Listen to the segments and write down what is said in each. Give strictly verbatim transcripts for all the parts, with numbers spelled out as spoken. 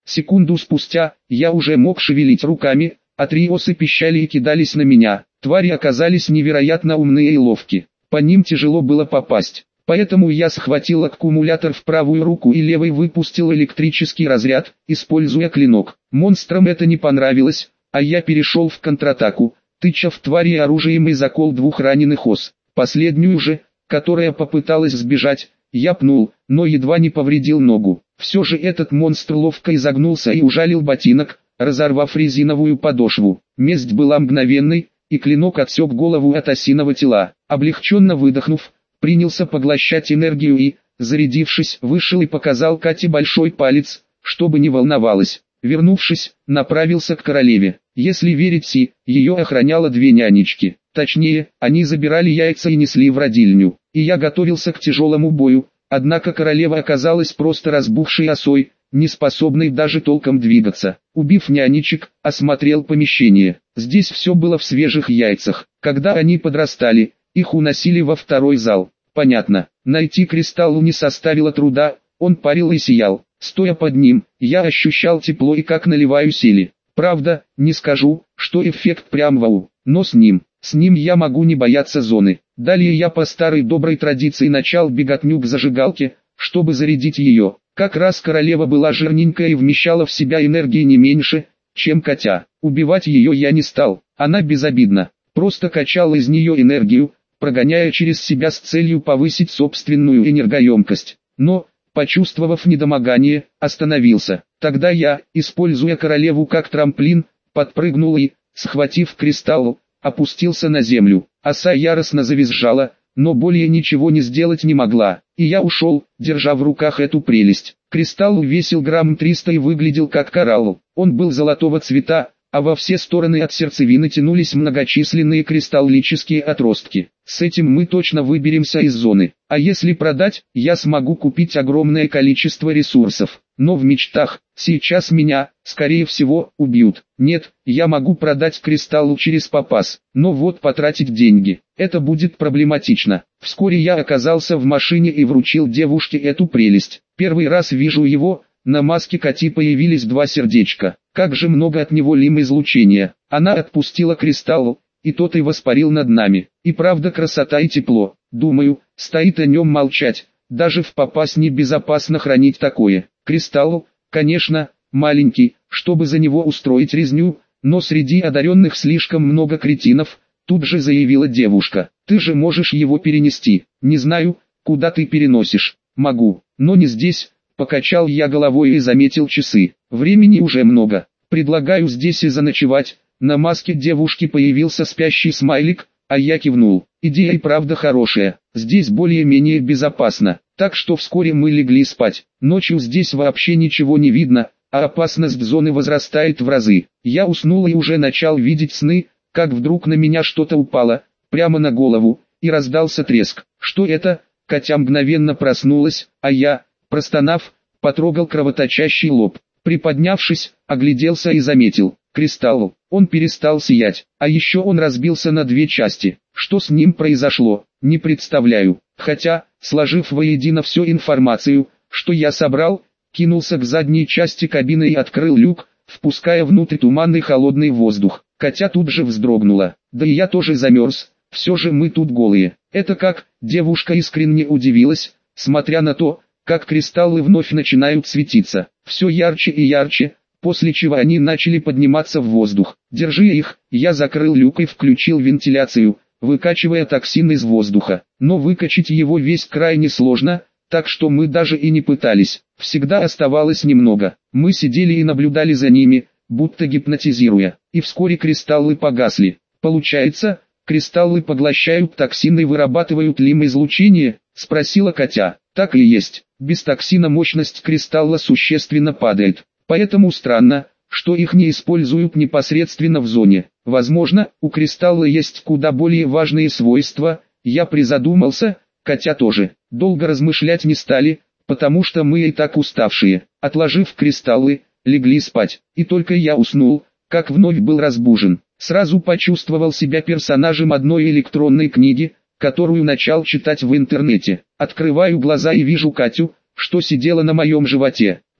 Секунду спустя, я уже мог шевелить руками, а три осы пищали и кидались на меня. Твари оказались невероятно умные и ловки. По ним тяжело было попасть. Поэтому я схватил аккумулятор в правую руку и левой выпустил электрический разряд, используя клинок. Монстрам это не понравилось, а я перешел в контратаку, тыча в твари оружием и закол двух раненых ос. Последнюю же, которая попыталась сбежать, я пнул, но едва не повредил ногу. Все же этот монстр ловко изогнулся и ужалил ботинок, разорвав резиновую подошву. Месть была мгновенной, и клинок отсек голову от осиного тела. Облегченно выдохнув, принялся поглощать энергию и, зарядившись, вышел и показал Кате большой палец, чтобы не волновалась. Вернувшись, направился к королеве. Если верить Си, ее охраняло две нянечки. Точнее, они забирали яйца и несли в родильню. И я готовился к тяжелому бою, однако королева оказалась просто разбухшей осой, не способной даже толком двигаться. Убив нянечек, осмотрел помещение. Здесь все было в свежих яйцах. Когда они подрастали, их уносили во второй зал. Понятно, найти кристалл не составило труда, он парил и сиял. Стоя под ним, я ощущал тепло и как наливаю силе. Правда, не скажу, что эффект прям вау, но с ним, с ним я могу не бояться зоны. Далее я по старой доброй традиции начал беготню к зажигалке, чтобы зарядить ее. Как раз королева была жирненькая и вмещала в себя энергии не меньше, чем Катя. Убивать ее я не стал, она безобидна, просто качал из нее энергию, прогоняя через себя с целью повысить собственную энергоемкость. Но, почувствовав недомогание, остановился. Тогда я, используя королеву как трамплин, подпрыгнул и, схватив кристалл, опустился на землю. Оса яростно завизжала, но более ничего не сделать не могла, и я ушел, держа в руках эту прелесть. Кристалл весил грамм триста и выглядел как коралл. Он был золотого цвета, а во все стороны от сердцевины тянулись многочисленные кристаллические отростки. С этим мы точно выберемся из зоны. А если продать, я смогу купить огромное количество ресурсов. Но в мечтах, сейчас меня, скорее всего, убьют. Нет, я могу продать кристалл через попас, но вот потратить деньги, это будет проблематично. Вскоре я оказался в машине и вручил девушке эту прелесть. Первый раз вижу его. На маске Кати появились два сердечка. Как же много от него лим-излучения. Она отпустила кристалл, и тот и воспарил над нами. И правда красота и тепло. Думаю, стоит о нем молчать. Даже в попасть небезопасно хранить такое. Кристалл, конечно, маленький, чтобы за него устроить резню, но среди одаренных слишком много кретинов, тут же заявила девушка. Ты же можешь его перенести. Не знаю, куда ты переносишь. Могу, но не здесь. Покачал я головой и заметил часы. Времени уже много. Предлагаю здесь и заночевать. На маске девушки появился спящий смайлик, а я кивнул. Идея и правда хорошая. Здесь более-менее безопасно. Так что вскоре мы легли спать. Ночью здесь вообще ничего не видно, а опасность зоны возрастает в разы. Я уснул и уже начал видеть сны, как вдруг на меня что-то упало, прямо на голову, и раздался треск. Что это? Катя мгновенно проснулась, а я... Простонав, потрогал кровоточащий лоб. Приподнявшись, огляделся и заметил. Кристалл. Он перестал сиять. А еще он разбился на две части. Что с ним произошло, не представляю. Хотя, сложив воедино всю информацию, что я собрал, кинулся к задней части кабины и открыл люк, впуская внутрь туманный холодный воздух. Катя тут же вздрогнула. Да и я тоже замерз. Все же мы тут голые. Это как? Девушка искренне удивилась, смотря на то, как кристаллы вновь начинают светиться, все ярче и ярче, после чего они начали подниматься в воздух. Держи их, я закрыл люк и включил вентиляцию, выкачивая токсин из воздуха. Но выкачать его весь крайне сложно, так что мы даже и не пытались. Всегда оставалось немного. Мы сидели и наблюдали за ними, будто гипнотизируя, и вскоре кристаллы погасли. Получается, кристаллы поглощают токсин и вырабатывают лим-излучение? Спросила Катя. Так и есть. Без токсина мощность кристалла существенно падает. Поэтому странно, что их не используют непосредственно в зоне. Возможно, у кристалла есть куда более важные свойства. Я призадумался, Катя тоже. Долго размышлять не стали, потому что мы и так уставшие. Отложив кристаллы, легли спать. И только я уснул, как вновь был разбужен. Сразу почувствовал себя персонажем одной электронной книги, которую начал читать в интернете. Открываю глаза и вижу Катю, что сидела на моем животе.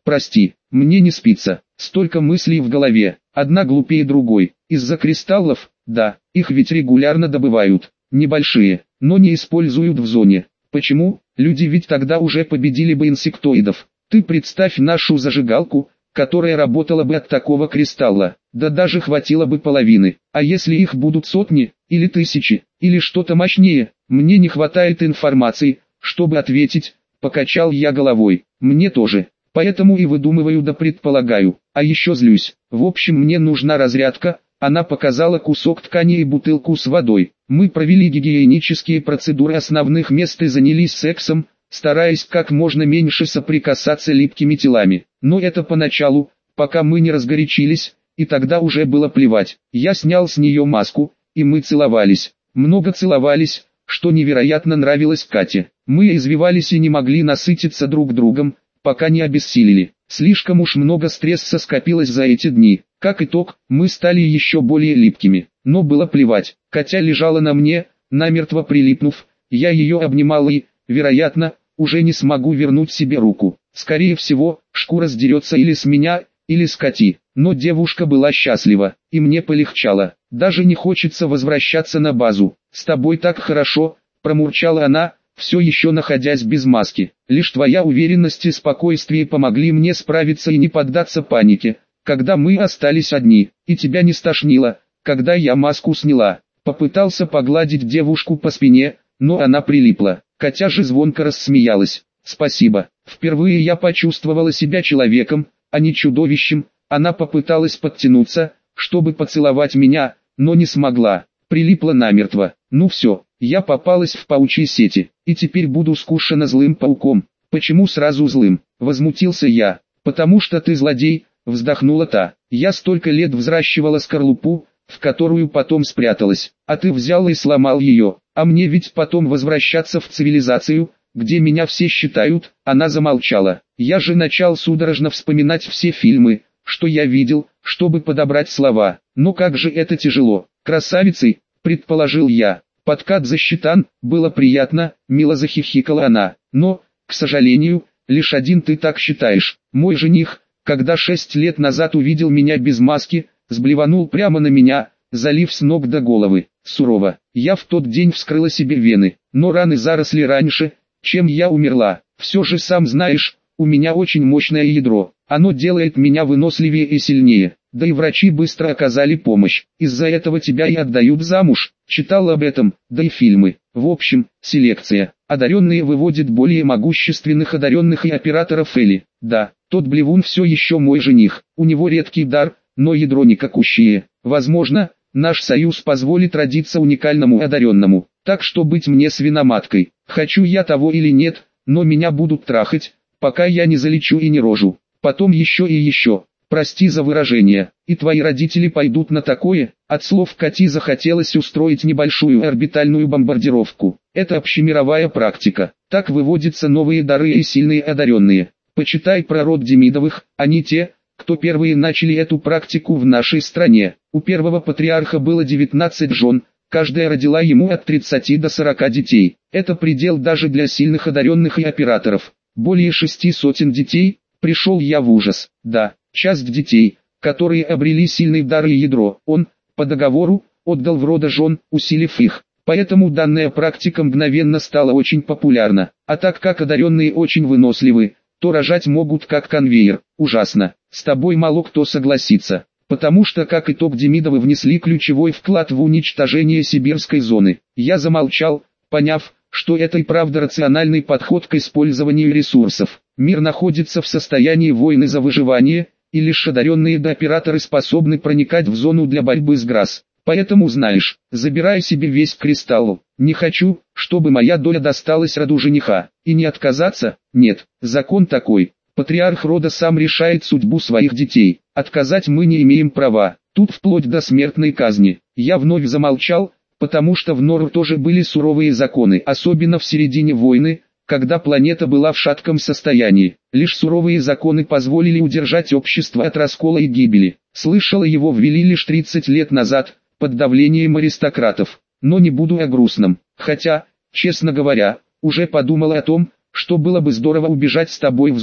прости, мне не спится, столько мыслей в голове, одна глупее другой. Из-за кристаллов, да, их ведь регулярно добывают, небольшие, но не используют в зоне. Почему? Люди ведь тогда уже победили бы инсектоидов. Ты представь нашу зажигалку, которая работала бы от такого кристалла, да даже хватило бы половины. А если их будут сотни, или тысячи, или что-то мощнее? Мне не хватает информации, чтобы ответить, покачал я головой. Мне тоже, поэтому и выдумываю да предполагаю, а еще злюсь. В общем, мне нужна разрядка. Она показала кусок ткани и бутылку с водой. Мы провели гигиенические процедуры основных мест и занялись сексом, стараясь как можно меньше соприкасаться липкими телами. Но это поначалу, пока мы не разгорячились, и тогда уже было плевать. Я снял с нее маску, и мы целовались. Много целовались, что невероятно нравилось Кате. Мы извивались и не могли насытиться друг другом, пока не обессилели. Слишком уж много стресса скопилось за эти дни. Как итог, мы стали еще более липкими. Но было плевать. Катя лежала на мне, намертво прилипнув. Я ее обнимал и, вероятно, уже не смогу вернуть себе руку. Скорее всего, шкура сдерется или с меня, или с Кати. Но девушка была счастлива, и мне полегчало. Даже не хочется возвращаться на базу. С тобой так хорошо, промурчала она, все еще находясь без маски. Лишь твоя уверенность и спокойствие помогли мне справиться и не поддаться панике, когда мы остались одни, и тебя не стошнило, когда я маску сняла. Попытался погладить девушку по спине, но она прилипла. Катя же звонко рассмеялась. Спасибо. Впервые я почувствовала себя человеком, а не чудовищем. Она попыталась подтянуться, чтобы поцеловать меня, но не смогла. Прилипла намертво. Ну все, я попалась в паучьи сети, и теперь буду скушена злым пауком. Почему сразу злым? Возмутился я. Потому что ты злодей, вздохнула та. Я столько лет взращивала скорлупу, в которую потом спряталась, а ты взял и сломал ее. А мне ведь потом возвращаться в цивилизацию, где меня все считают. Она замолчала. Я же начал судорожно вспоминать все фильмы, что я видел, чтобы подобрать слова. Но как же это тяжело. Красавицей, предположил я. Подкат засчитан, было приятно, мило захихикала она. Но, к сожалению, лишь один ты так считаешь. Мой жених, когда шесть лет назад увидел меня без маски, сблеванул прямо на меня, залив с ног до головы. Сурово. Я в тот день вскрыла себе вены, но раны заросли раньше, чем я умерла. Все же сам знаешь, у меня очень мощное ядро. Оно делает меня выносливее и сильнее. Да и врачи быстро оказали помощь. Из-за этого тебя и отдают замуж. Читал об этом, да и фильмы. В общем, селекция. Одаренные выводят более могущественных одаренных и операторов Эли. Да, тот блевун все еще мой жених. У него редкий дар, но ядро никакущее. Возможно, наш союз позволит родиться уникальному одаренному. Так что быть мне свиноматкой. Хочу я того или нет, но меня будут трахать, пока я не залечу и не рожу. Потом еще и еще. Прости за выражение. И твои родители пойдут на такое? От слов Кати захотелось устроить небольшую орбитальную бомбардировку. Это общемировая практика. Так выводятся новые дары и сильные одаренные. Почитай про род Демидовых, они те, кто первые начали эту практику в нашей стране. У первого патриарха было девятнадцать жен, каждая родила ему от тридцати до сорока детей. Это предел даже для сильных одаренных и операторов. Более шести сотен детей. Пришел я в ужас. Да, часть детей, которые обрели сильный дар и ядро, он, по договору, отдал в роды жен, усилив их. Поэтому данная практика мгновенно стала очень популярна. А так как одаренные очень выносливы, то рожать могут как конвейер. Ужасно. С тобой мало кто согласится. Потому что как итог Демидовы внесли ключевой вклад в уничтожение сибирской зоны. Я замолчал, поняв, что это и правда рациональный подход к использованию ресурсов. Мир находится в состоянии войны за выживание, и лишь одаренные да операторы способны проникать в зону для борьбы с Грасс. Поэтому знаешь, забирай себе весь кристалл. Не хочу, чтобы моя доля досталась роду жениха. И не отказаться? Нет, закон такой. Патриарх рода сам решает судьбу своих детей. Отказать мы не имеем права. Тут вплоть до смертной казни. Я вновь замолчал, потому что в Нору тоже были суровые законы, особенно в середине войны, когда планета была в шатком состоянии. Лишь суровые законы позволили удержать общество от раскола и гибели. Слышала, его ввели лишь тридцать лет назад, под давлением аристократов. Но не буду о грустном. Хотя, честно говоря, уже подумала о том, что было бы здорово убежать с тобой в зону.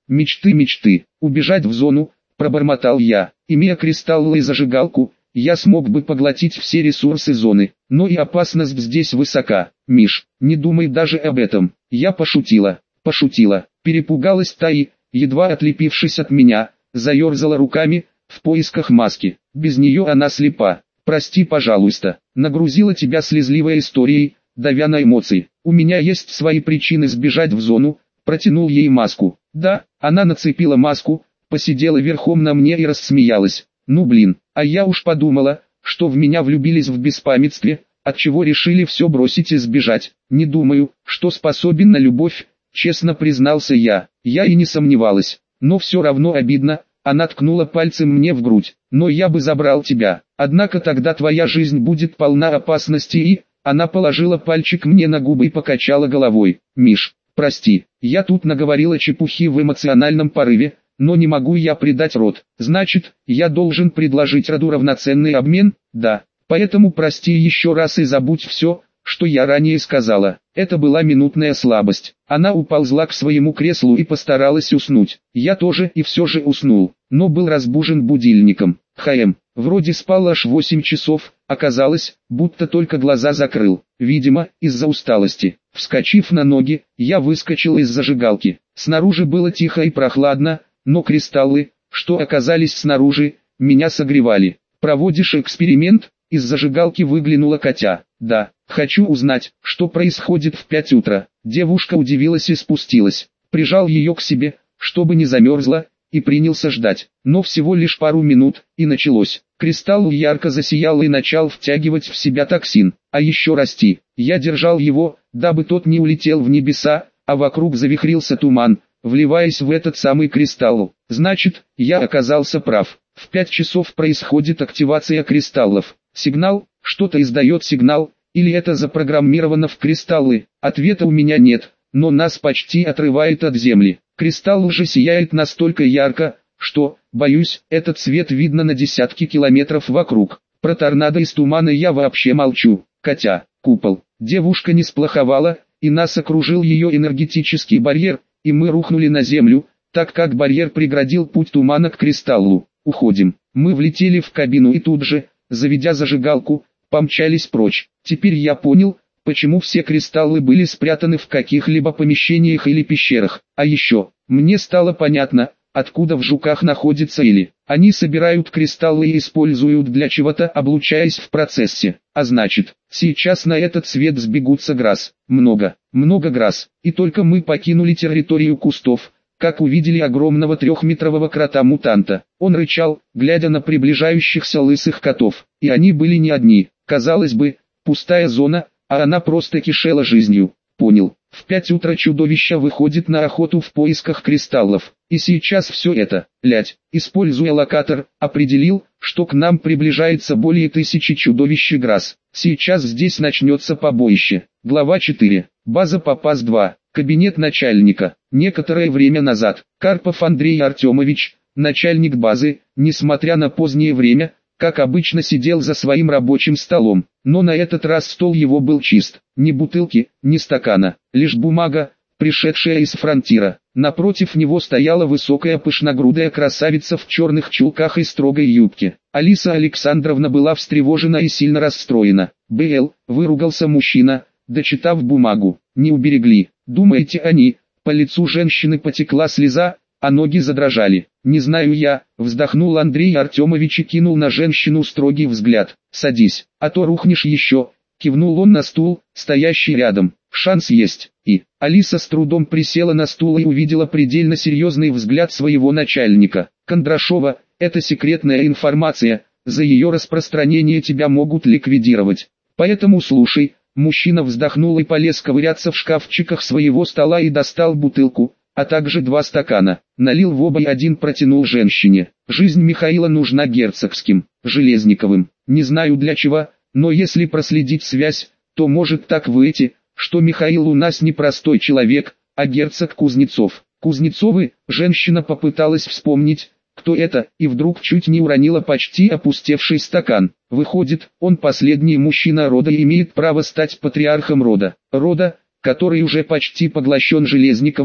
Мечты, мечты, убежать в зону, пробормотал я. Имея кристаллы и зажигалку, я смог бы поглотить все ресурсы зоны, но и опасность здесь высока. Миш, не думай даже об этом. Я пошутила, пошутила. Перепугалась та и, едва отлепившись от меня, заерзала руками, в поисках маски. Без нее она слепа. Прости, пожалуйста, нагрузила тебя слезливой историей, давя на эмоции. У меня есть свои причины сбежать в зону, протянул ей маску. Да, она нацепила маску, посидела верхом на мне и рассмеялась. Ну блин, а я уж подумала, что в меня влюбились в беспамятстве, отчего решили все бросить и сбежать. Не думаю, что способен на любовь, честно признался я. Я и не сомневалась, но все равно обидно. Она ткнула пальцем мне в грудь. Но я бы забрал тебя, однако тогда твоя жизнь будет полна опасности и... Она положила пальчик мне на губы и покачала головой. Миш, прости, я тут наговорила чепухи в эмоциональном порыве, но не могу я предать род. Значит, я должен предложить роду равноценный обмен? Да. Поэтому прости еще раз и забудь все, что я ранее сказала. Это была минутная слабость. Она уползла к своему креслу и постаралась уснуть. Я тоже и все же уснул, но был разбужен будильником. Хм, вроде спал аж восемь часов, оказалось, будто только глаза закрыл. Видимо, из-за усталости. Вскочив на ноги, я выскочил из зажигалки. Снаружи было тихо и прохладно, но кристаллы, что оказались снаружи, меня согревали. Проводишь эксперимент? Из зажигалки выглянула Катя. Да, хочу узнать, что происходит в пять утра. Девушка удивилась и спустилась. Прижал ее к себе, чтобы не замерзла, и принялся ждать. Но всего лишь пару минут, и началось. Кристалл ярко засиял и начал втягивать в себя токсин, а еще расти. Я держал его, дабы тот не улетел в небеса, а вокруг завихрился туман, вливаясь в этот самый кристалл. Значит, я оказался прав. В пять часов происходит активация кристаллов. Сигнал, что-то издает сигнал, или это запрограммировано в кристаллы? Ответа у меня нет, но нас почти отрывает от земли. Кристалл уже сияет настолько ярко, что, боюсь, этот свет видно на десятки километров вокруг. Про торнадо из тумана я вообще молчу. Катя, купол. Девушка не сплоховала, и нас окружил ее энергетический барьер, и мы рухнули на землю, так как барьер преградил путь тумана к кристаллу. Уходим. Мы влетели в кабину и тут же, заведя зажигалку, помчались прочь. Теперь я понял, почему все кристаллы были спрятаны в каких-либо помещениях или пещерах. А еще, мне стало понятно, откуда в жуках находится Или. Они собирают кристаллы и используют для чего-то, облучаясь в процессе. А значит, сейчас на этот свет сбегутся грас. Много, много грас. И только мы покинули территорию кустов, как увидели огромного трехметрового крота-мутанта. Он рычал, глядя на приближающихся лысых котов. И они были не одни. Казалось бы, пустая зона, а она просто кишела жизнью. Понял. В пять утра чудовище выходит на охоту в поисках кристаллов. И сейчас все это, лядь, используя локатор, определил, что к нам приближается более тысячи чудовищ и грас. Сейчас здесь начнется побоище. Глава четыре. База Попас два. Кабинет начальника. Некоторое время назад, Карпов Андрей Артемович, начальник базы, несмотря на позднее время, как обычно сидел за своим рабочим столом, но на этот раз стол его был чист. Ни бутылки, ни стакана, лишь бумага, пришедшая из фронтира. Напротив него стояла высокая пышногрудая красавица в черных чулках и строгой юбке. Алиса Александровна была встревожена и сильно расстроена. «БЛ», выругался мужчина, дочитав бумагу, «не уберегли. Думаете они?» По лицу женщины потекла слеза, а ноги задрожали. «Не знаю я», вздохнул Андрей Артемович и кинул на женщину строгий взгляд. «Садись, а то рухнешь еще», кивнул он на стул, стоящий рядом. «Шанс есть». И Алиса с трудом присела на стул и увидела предельно серьезный взгляд своего начальника. «Кондрашова, это секретная информация, за ее распространение тебя могут ликвидировать. Поэтому слушай». Мужчина вздохнул и полез ковыряться в шкафчиках своего стола и достал бутылку, а также два стакана. Налил в оба и один протянул женщине. «Жизнь Михаила нужна Герцогским, Железниковым. Не знаю для чего, но если проследить связь, то может так выйти, что Михаил у нас не простой человек, а герцог Кузнецов». Кузнецовы, женщина попыталась вспомнить, кто это, и вдруг чуть не уронила почти опустевший стакан. Выходит, он последний мужчина рода и имеет право стать патриархом рода. Рода, который уже почти поглощен Железниковыми,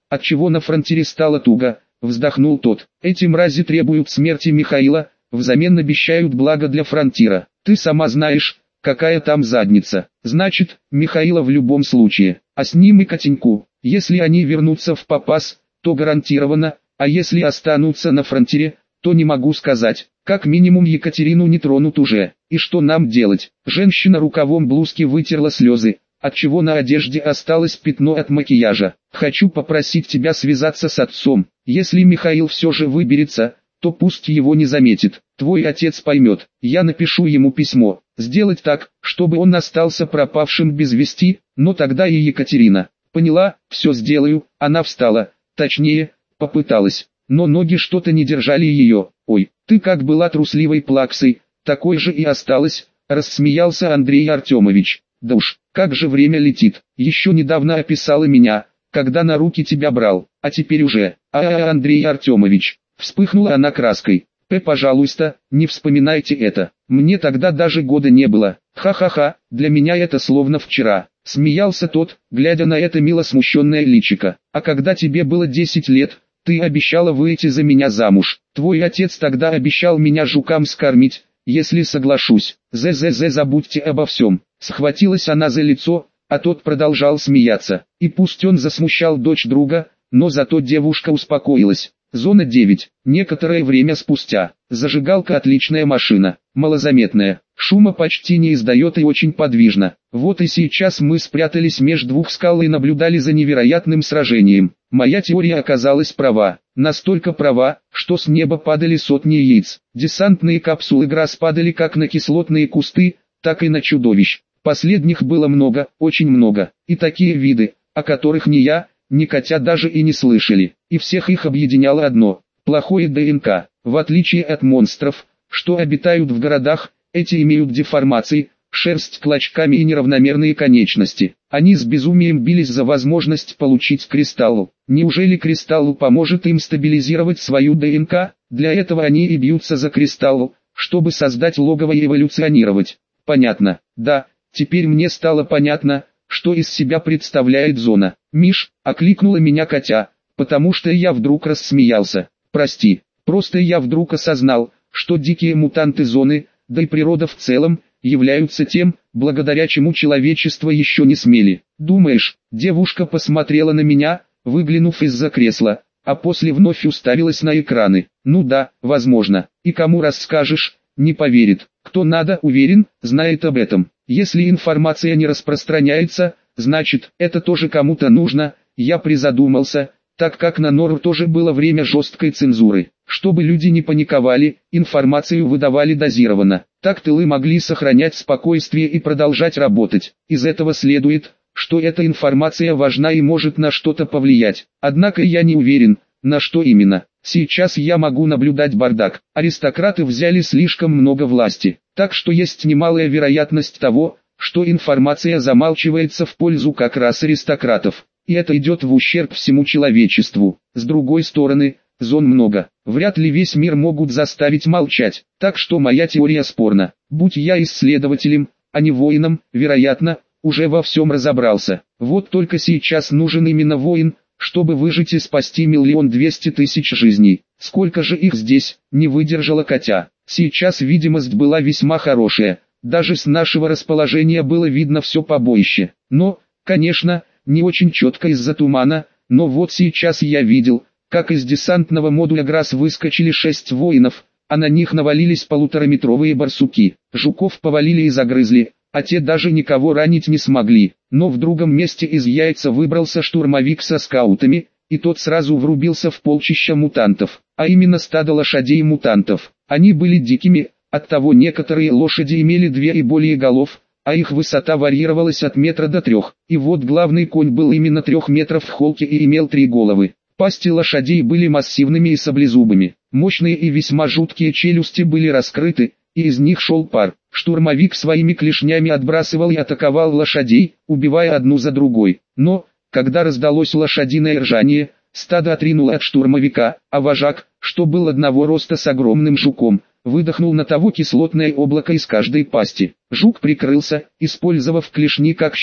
Отчего на фронтире стало туго, вздохнул тот. Эти мрази требуют смерти Михаила, взамен обещают благо для фронтира. Ты сама знаешь, какая там задница. Значит, Михаила в любом случае, а с ним и Катеньку. Если они вернутся в Попас, то гарантированно, а если останутся на фронтире, то не могу сказать. Как минимум Екатерину не тронут уже. И что нам делать? Женщина рукавом блузки вытерла слезы, отчего на одежде осталось пятно от макияжа. Хочу попросить тебя связаться с отцом. Если Михаил все же выберется, то пусть его не заметит. Твой отец поймет. Я напишу ему письмо. Сделать так, чтобы он остался пропавшим без вести, но тогда и Екатерина. Поняла, все сделаю. Она встала, точнее, попыталась, но ноги что-то не держали ее. Ой, ты как была трусливой плаксой, такой же и осталась, рассмеялся Андрей Артемович. Да уж, как же время летит. Еще недавно описала меня, когда на руки тебя брал, а теперь уже. А-а-а, Андрей Артемович, вспыхнула она краской. П, пожалуйста, не вспоминайте это. Мне тогда даже года не было. Ха-ха-ха, для меня это словно вчера. Смеялся тот, глядя на это мило смущенное личико. А когда тебе было десять лет, ты обещала выйти за меня замуж. Твой отец тогда обещал меня жукам скормить, если соглашусь. З-з-з, забудьте обо всем. Схватилась она за лицо, а тот продолжал смеяться. И пусть он засмущал дочь друга, но зато девушка успокоилась. Зона девять. Некоторое время спустя. Зажигалка отличная машина, малозаметная, шума почти не издает и очень подвижна. Вот и сейчас мы спрятались между двух скал и наблюдали за невероятным сражением. Моя теория оказалась права. Настолько права, что с неба падали сотни яиц. Десантные капсулы ГРАС падали как на кислотные кусты, так и на чудовищ. Последних было много, очень много. И такие виды, о которых ни я, ни Катя даже и не слышали. И всех их объединяло одно – плохое ДНК. В отличие от монстров, что обитают в городах, эти имеют деформации, шерсть клочками и неравномерные конечности. Они с безумием бились за возможность получить кристаллу. Неужели кристаллу поможет им стабилизировать свою ДНК? Для этого они и бьются за кристаллу, чтобы создать логово и эволюционировать. Понятно. Да, теперь мне стало понятно, что из себя представляет зона. «Миш», — окликнула меня Катя, потому что я вдруг рассмеялся. «Прости, просто я вдруг осознал, что дикие мутанты зоны, да и природа в целом, являются тем, благодаря чему человечество еще не смели». «Думаешь?» — девушка посмотрела на меня, выглянув из-за кресла, а после вновь уставилась на экраны. «Ну да, возможно. И кому расскажешь, не поверит. Кто надо, уверен, знает об этом. Если информация не распространяется, значит, это тоже кому-то нужно». Я призадумался, так как на Нору тоже было время жесткой цензуры. Чтобы люди не паниковали, информацию выдавали дозированно. Так тылы могли сохранять спокойствие и продолжать работать. Из этого следует, что эта информация важна и может на что-то повлиять. Однако я не уверен, на что именно. Сейчас я могу наблюдать бардак. Аристократы взяли слишком много власти, так что есть немалая вероятность того, что информация замалчивается в пользу как раз аристократов. И это идет в ущерб всему человечеству. С другой стороны, зон много. Вряд ли весь мир могут заставить молчать. Так что моя теория спорна. Будь я исследователем, а не воином, вероятно, уже во всем разобрался. Вот только сейчас нужен именно воин, чтобы выжить и спасти миллион двести тысяч жизней. Сколько же их здесь, не выдержала Катя. Сейчас видимость была весьма хорошая. Даже с нашего расположения было видно все побоище. Но, конечно, не очень четко из-за тумана, но вот сейчас я видел, как из десантного модуля ГРАС выскочили шесть воинов, а на них навалились полутораметровые барсуки. Жуков повалили и загрызли, а те даже никого ранить не смогли. Но в другом месте из яйца выбрался штурмовик со скаутами, и тот сразу врубился в полчища мутантов, а именно стадо лошадей-мутантов. Они были дикими, оттого некоторые лошади имели две и более голов, а их высота варьировалась от метра до трех. И вот главный конь был именно трех метров в холке и имел три головы. Пасти лошадей были массивными и саблезубыми. Мощные и весьма жуткие челюсти были раскрыты, и из них шел пар. Штурмовик своими клешнями отбрасывал и атаковал лошадей, убивая одну за другой. Но, когда раздалось лошадиное ржание, стадо отринуло от штурмовика, а вожак, что был одного роста с огромным жуком, выдохнул на того кислотное облако из каждой пасти. Жук прикрылся, использовав клешни как щит,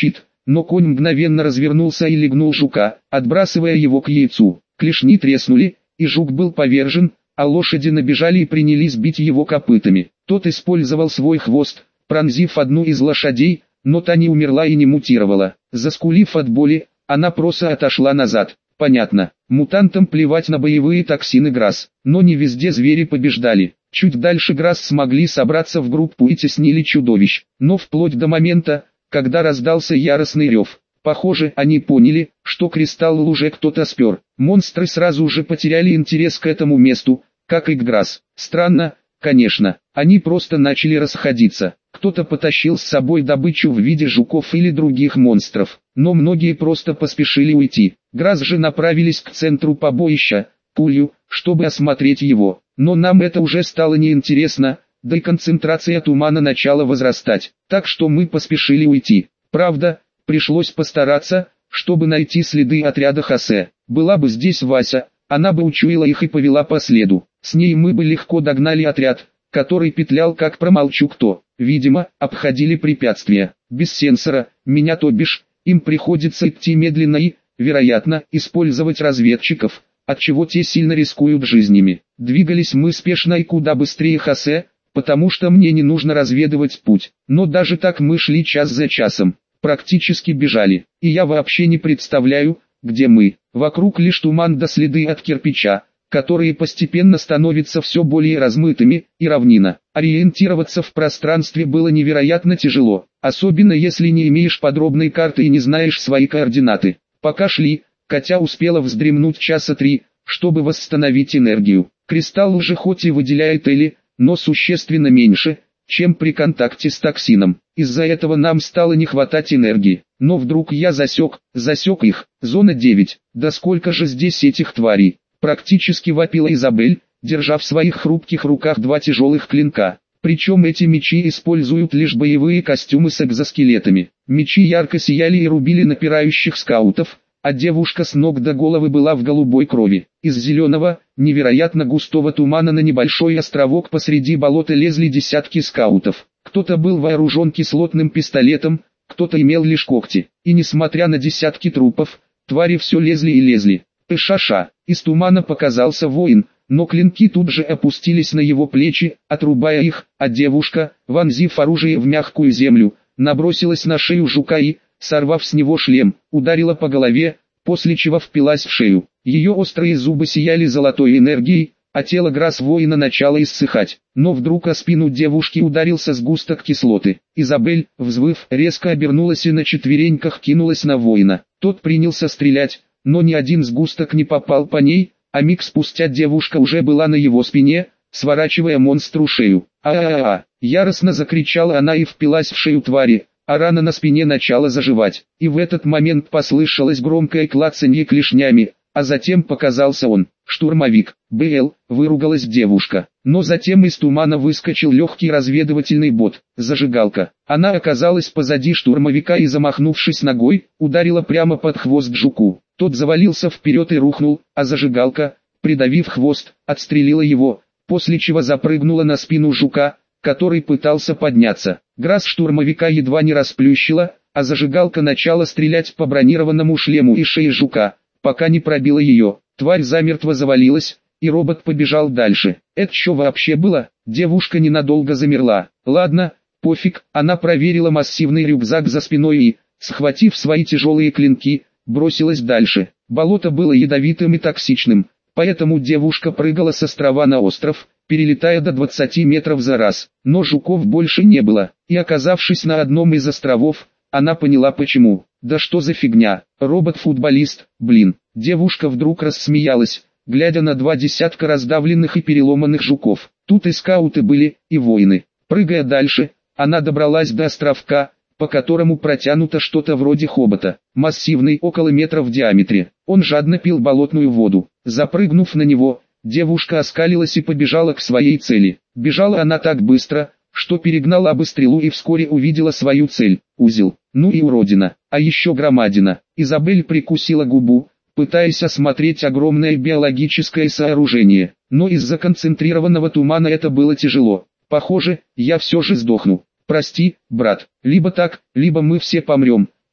но конь мгновенно развернулся и легнул жука, отбрасывая его к яйцу. Клешни треснули, и жук был повержен, а лошади набежали и принялись бить его копытами. Тот использовал свой хвост, пронзив одну из лошадей, но та не умерла и не мутировала. Заскулив от боли, она просто отошла назад. Понятно, мутантам плевать на боевые токсины ГРАС, но не везде звери побеждали. Чуть дальше ГРАС смогли собраться в группу и теснили чудовищ, но вплоть до момента, когда раздался яростный рев. Похоже, они поняли, что кристалл уже кто-то спер. Монстры сразу же потеряли интерес к этому месту, как и к ГРАС. Странно, конечно, они просто начали расходиться. Кто-то потащил с собой добычу в виде жуков или других монстров, но многие просто поспешили уйти. ГРАС же направились к центру побоища, Пулью, чтобы осмотреть его. Но нам это уже стало неинтересно, да и концентрация тумана начала возрастать, так что мы поспешили уйти. Правда, пришлось постараться, чтобы найти следы отряда Хосе. Была бы здесь Вася, она бы учуяла их и повела по следу. С ней мы бы легко догнали отряд, который петлял как промолчу кто. Видимо, обходили препятствия. Без сенсора, меня то бишь, им приходится идти медленно и, вероятно, использовать разведчиков, отчего те сильно рискуют жизнями. Двигались мы спешно и куда быстрее Хосе, потому что мне не нужно разведывать путь. Но даже так мы шли час за часом, практически бежали, и я вообще не представляю, где мы. Вокруг лишь туман да следы от кирпича, которые постепенно становятся все более размытыми, и равнина. Ориентироваться в пространстве было невероятно тяжело, особенно если не имеешь подробной карты и не знаешь свои координаты. Пока шли, Катя успела вздремнуть часа три, чтобы восстановить энергию. Кристалл же хоть и выделяет Эли, но существенно меньше, чем при контакте с токсином. Из-за этого нам стало не хватать энергии. Но вдруг я засек, засек их. Зона девять. Да сколько же здесь этих тварей? Практически вопила Изабель, держа в своих хрупких руках два тяжелых клинка. Причем эти мечи используют лишь боевые костюмы с экзоскелетами. Мечи ярко сияли и рубили напирающих скаутов, а девушка с ног до головы была в голубой крови. Из зеленого, невероятно густого тумана на небольшой островок посреди болота лезли десятки скаутов. Кто-то был вооружен кислотным пистолетом, кто-то имел лишь когти. И несмотря на десятки трупов, твари все лезли и лезли. Пышаша, из тумана показался воин, но клинки тут же опустились на его плечи, отрубая их, а девушка, вонзив оружие в мягкую землю, набросилась на шею жука и, сорвав с него шлем, ударила по голове, после чего впилась в шею. Ее острые зубы сияли золотой энергией, а тело ГРАС воина начало иссыхать. Но вдруг о спину девушки ударился сгусток кислоты. Изабель, взвыв, резко обернулась и на четвереньках кинулась на воина. Тот принялся стрелять, но ни один сгусток не попал по ней, а миг спустя девушка уже была на его спине, сворачивая монстру шею. «А-а-а!» — яростно закричала она и впилась в шею твари, а рана на спине начала заживать. И в этот момент послышалось громкое клацанье клешнями, а затем показался он, штурмовик. «БЛ», — выругалась девушка. Но затем из тумана выскочил легкий разведывательный бот, зажигалка. Она оказалась позади штурмовика и, замахнувшись ногой, ударила прямо под хвост жуку. Тот завалился вперед и рухнул, а зажигалка, придавив хвост, отстрелила его, после чего запрыгнула на спину жука, который пытался подняться. ГРАС штурмовика едва не расплющила, а зажигалка начала стрелять по бронированному шлему и шее жука, пока не пробила ее. Тварь замертво завалилась, и робот побежал дальше. Это что вообще было? Девушка ненадолго замерла. Ладно, пофиг, она проверила массивный рюкзак за спиной и, схватив свои тяжелые клинки, бросилась дальше. Болото было ядовитым и токсичным, поэтому девушка прыгала с острова на остров, перелетая до двадцати метров за раз. Но жуков больше не было, и оказавшись на одном из островов, она поняла почему. Да что за фигня, робот-футболист, блин. Девушка вдруг рассмеялась, глядя на два десятка раздавленных и переломанных жуков. Тут и скауты были, и воины. Прыгая дальше, она добралась до островка, по которому протянуто что-то вроде хобота, массивный, около метра в диаметре. Он жадно пил болотную воду. Запрыгнув на него, девушка оскалилась и побежала к своей цели. Бежала она так быстро, что перегнала бы стрелу и вскоре увидела свою цель – узел. Ну и уродина, а еще громадина. Изабель прикусила губу, пытаясь осмотреть огромное биологическое сооружение, но из-за концентрированного тумана это было тяжело. Похоже, я все же сдохну. Прости, брат, либо так, либо мы все помрем,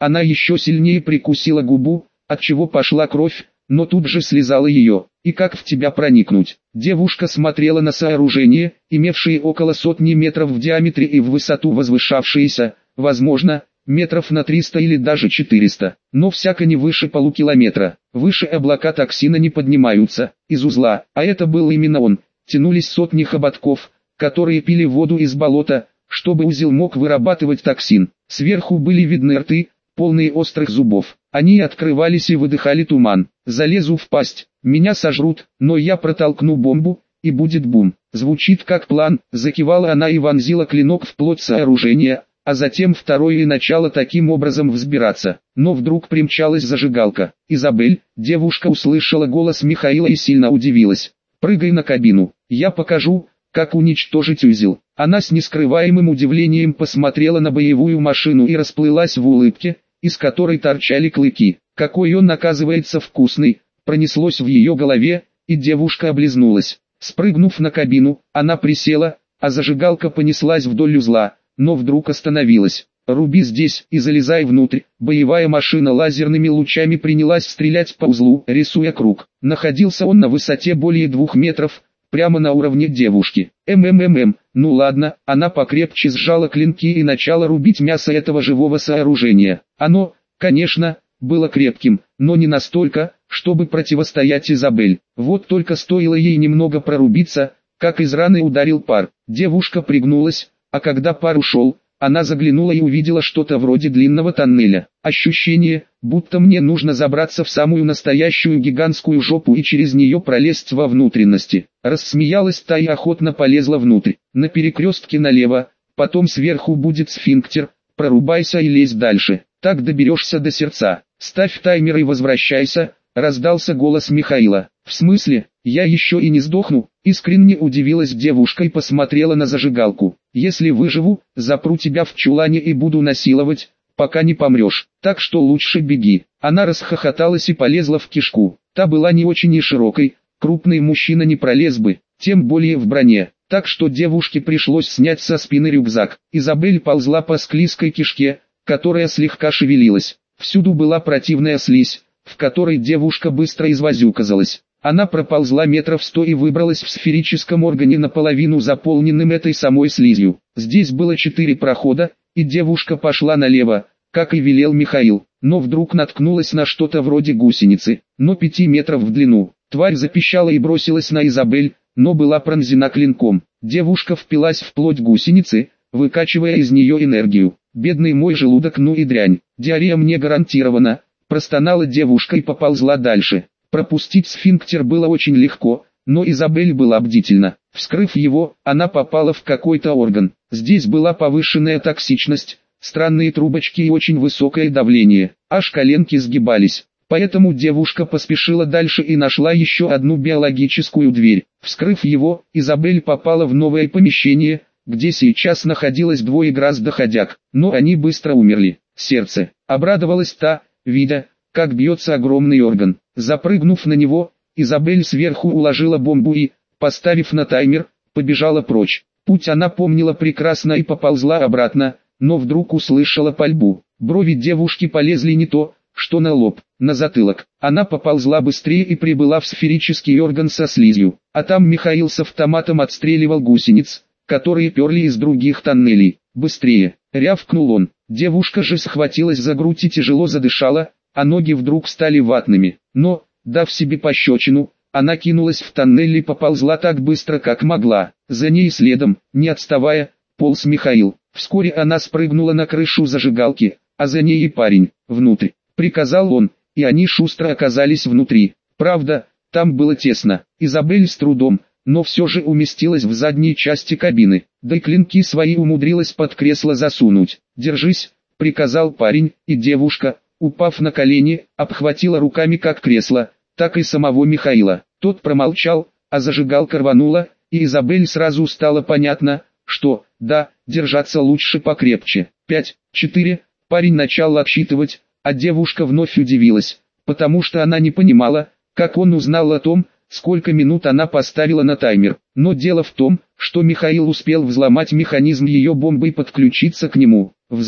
Она еще сильнее прикусила губу, отчего пошла кровь, но тут же слезала ее. «И как в тебя проникнуть?» Девушка смотрела на сооружение, имевшее около сотни метров в диаметре и в высоту возвышавшееся, возможно, метров на триста или даже четыреста, но всяко не выше полукилометра. Выше облака токсина не поднимаются, из узла, а это был именно он. Тянулись сотни хоботков, которые пили воду из болота, чтобы узел мог вырабатывать токсин. Сверху были видны рты, полные острых зубов. Они открывались и выдыхали туман. «Залезу в пасть, меня сожрут, но я протолкну бомбу, и будет бум». Звучит как план, закивала она и вонзила клинок в плоть сооружения, а затем второе и начало таким образом взбираться. Но вдруг примчалась зажигалка. «Изабель», девушка услышала голос Михаила и сильно удивилась. «Прыгай на кабину, я покажу, как уничтожить узел». Она с нескрываемым удивлением посмотрела на боевую машину и расплылась в улыбке, из которой торчали клыки. «Какой он, оказывается, вкусный!» Пронеслось в ее голове, и девушка облизнулась. Спрыгнув на кабину, она присела, а зажигалка понеслась вдоль узла, но вдруг остановилась. «Руби здесь и залезай внутрь». Боевая машина лазерными лучами принялась стрелять по узлу, рисуя круг. Находился он на высоте более двух метров, прямо на уровне девушки. «МММ, ну ладно», она покрепче сжала клинки и начала рубить мясо этого живого сооружения. Оно, конечно, было крепким, но не настолько, чтобы противостоять Изабель. Вот только стоило ей немного прорубиться, как из раны ударил пар. Девушка пригнулась, а когда пар ушел, она заглянула и увидела что-то вроде длинного тоннеля. Ощущение, будто мне нужно забраться в самую настоящую гигантскую жопу и через нее пролезть во внутренности. Рассмеялась та и охотно полезла внутрь. На перекрестке налево, потом сверху будет сфинктер, прорубайся и лезь дальше. Так доберешься до сердца. Ставь таймер и возвращайся, раздался голос Михаила. В смысле, я еще и не сдохну? Искренне удивилась девушка и посмотрела на зажигалку. Если выживу, запру тебя в чулане и буду насиловать, пока не помрешь. Так что лучше беги. Она расхохоталась и полезла в кишку. Та была не очень и широкой, крупный мужчина не пролез бы, тем более в броне. Так что девушке пришлось снять со спины рюкзак. Изабель ползла по склизкой кишке, которая слегка шевелилась. Всюду была противная слизь, в которой девушка быстро извозюказалась. Она проползла метров сто и выбралась в сферическом органе наполовину заполненным этой самой слизью. Здесь было четыре прохода, и девушка пошла налево, как и велел Михаил, но вдруг наткнулась на что-то вроде гусеницы, но пяти метров в длину. Тварь запищала и бросилась на Изабель, но была пронзена клинком. Девушка впилась в плоть гусеницы, выкачивая из нее энергию. «Бедный мой желудок, ну и дрянь, диарея мне гарантирована», простонала девушка и поползла дальше. Пропустить сфинктер было очень легко, но Изабель была бдительна. Вскрыв его, она попала в какой-то орган. Здесь была повышенная токсичность, странные трубочки и очень высокое давление, аж коленки сгибались. Поэтому девушка поспешила дальше и нашла еще одну биологическую дверь. Вскрыв его, Изабель попала в новое помещение, где сейчас находилось двое грас-доходяг, но они быстро умерли. Сердце. Обрадовалась та, видя, как бьется огромный орган. Запрыгнув на него, Изабель сверху уложила бомбу и, поставив на таймер, побежала прочь. Путь она помнила прекрасно и поползла обратно, но вдруг услышала пальбу. Брови девушки полезли не то, что на лоб, на затылок. Она поползла быстрее и прибыла в сферический орган со слизью. А там Михаил с автоматом отстреливал гусениц, которые перли из других тоннелей. «Быстрее!» — рявкнул он. Девушка же схватилась за грудь и тяжело задышала, а ноги вдруг стали ватными. Но, дав себе пощечину, она кинулась в тоннель и поползла так быстро, как могла. За ней следом, не отставая, полз Михаил. Вскоре она спрыгнула на крышу зажигалки, а за ней и парень. «Внутрь!» — приказал он, и они шустро оказались внутри. Правда, там было тесно. Изабель с трудом, но все же уместилась в задней части кабины, да и клинки свои умудрилась под кресло засунуть. «Держись», — приказал парень, и девушка, упав на колени, обхватила руками как кресло, так и самого Михаила. Тот промолчал, а зажигалка рванула, и Изабель сразу стало понятно, что, да, держаться лучше покрепче. Пять, четыре, парень начал отсчитывать, а девушка вновь удивилась, потому что она не понимала, как он узнал о том, сколько минут она поставила на таймер. Но дело в том, что Михаил успел взломать механизм ее бомбы и подключиться к нему. Взрыв.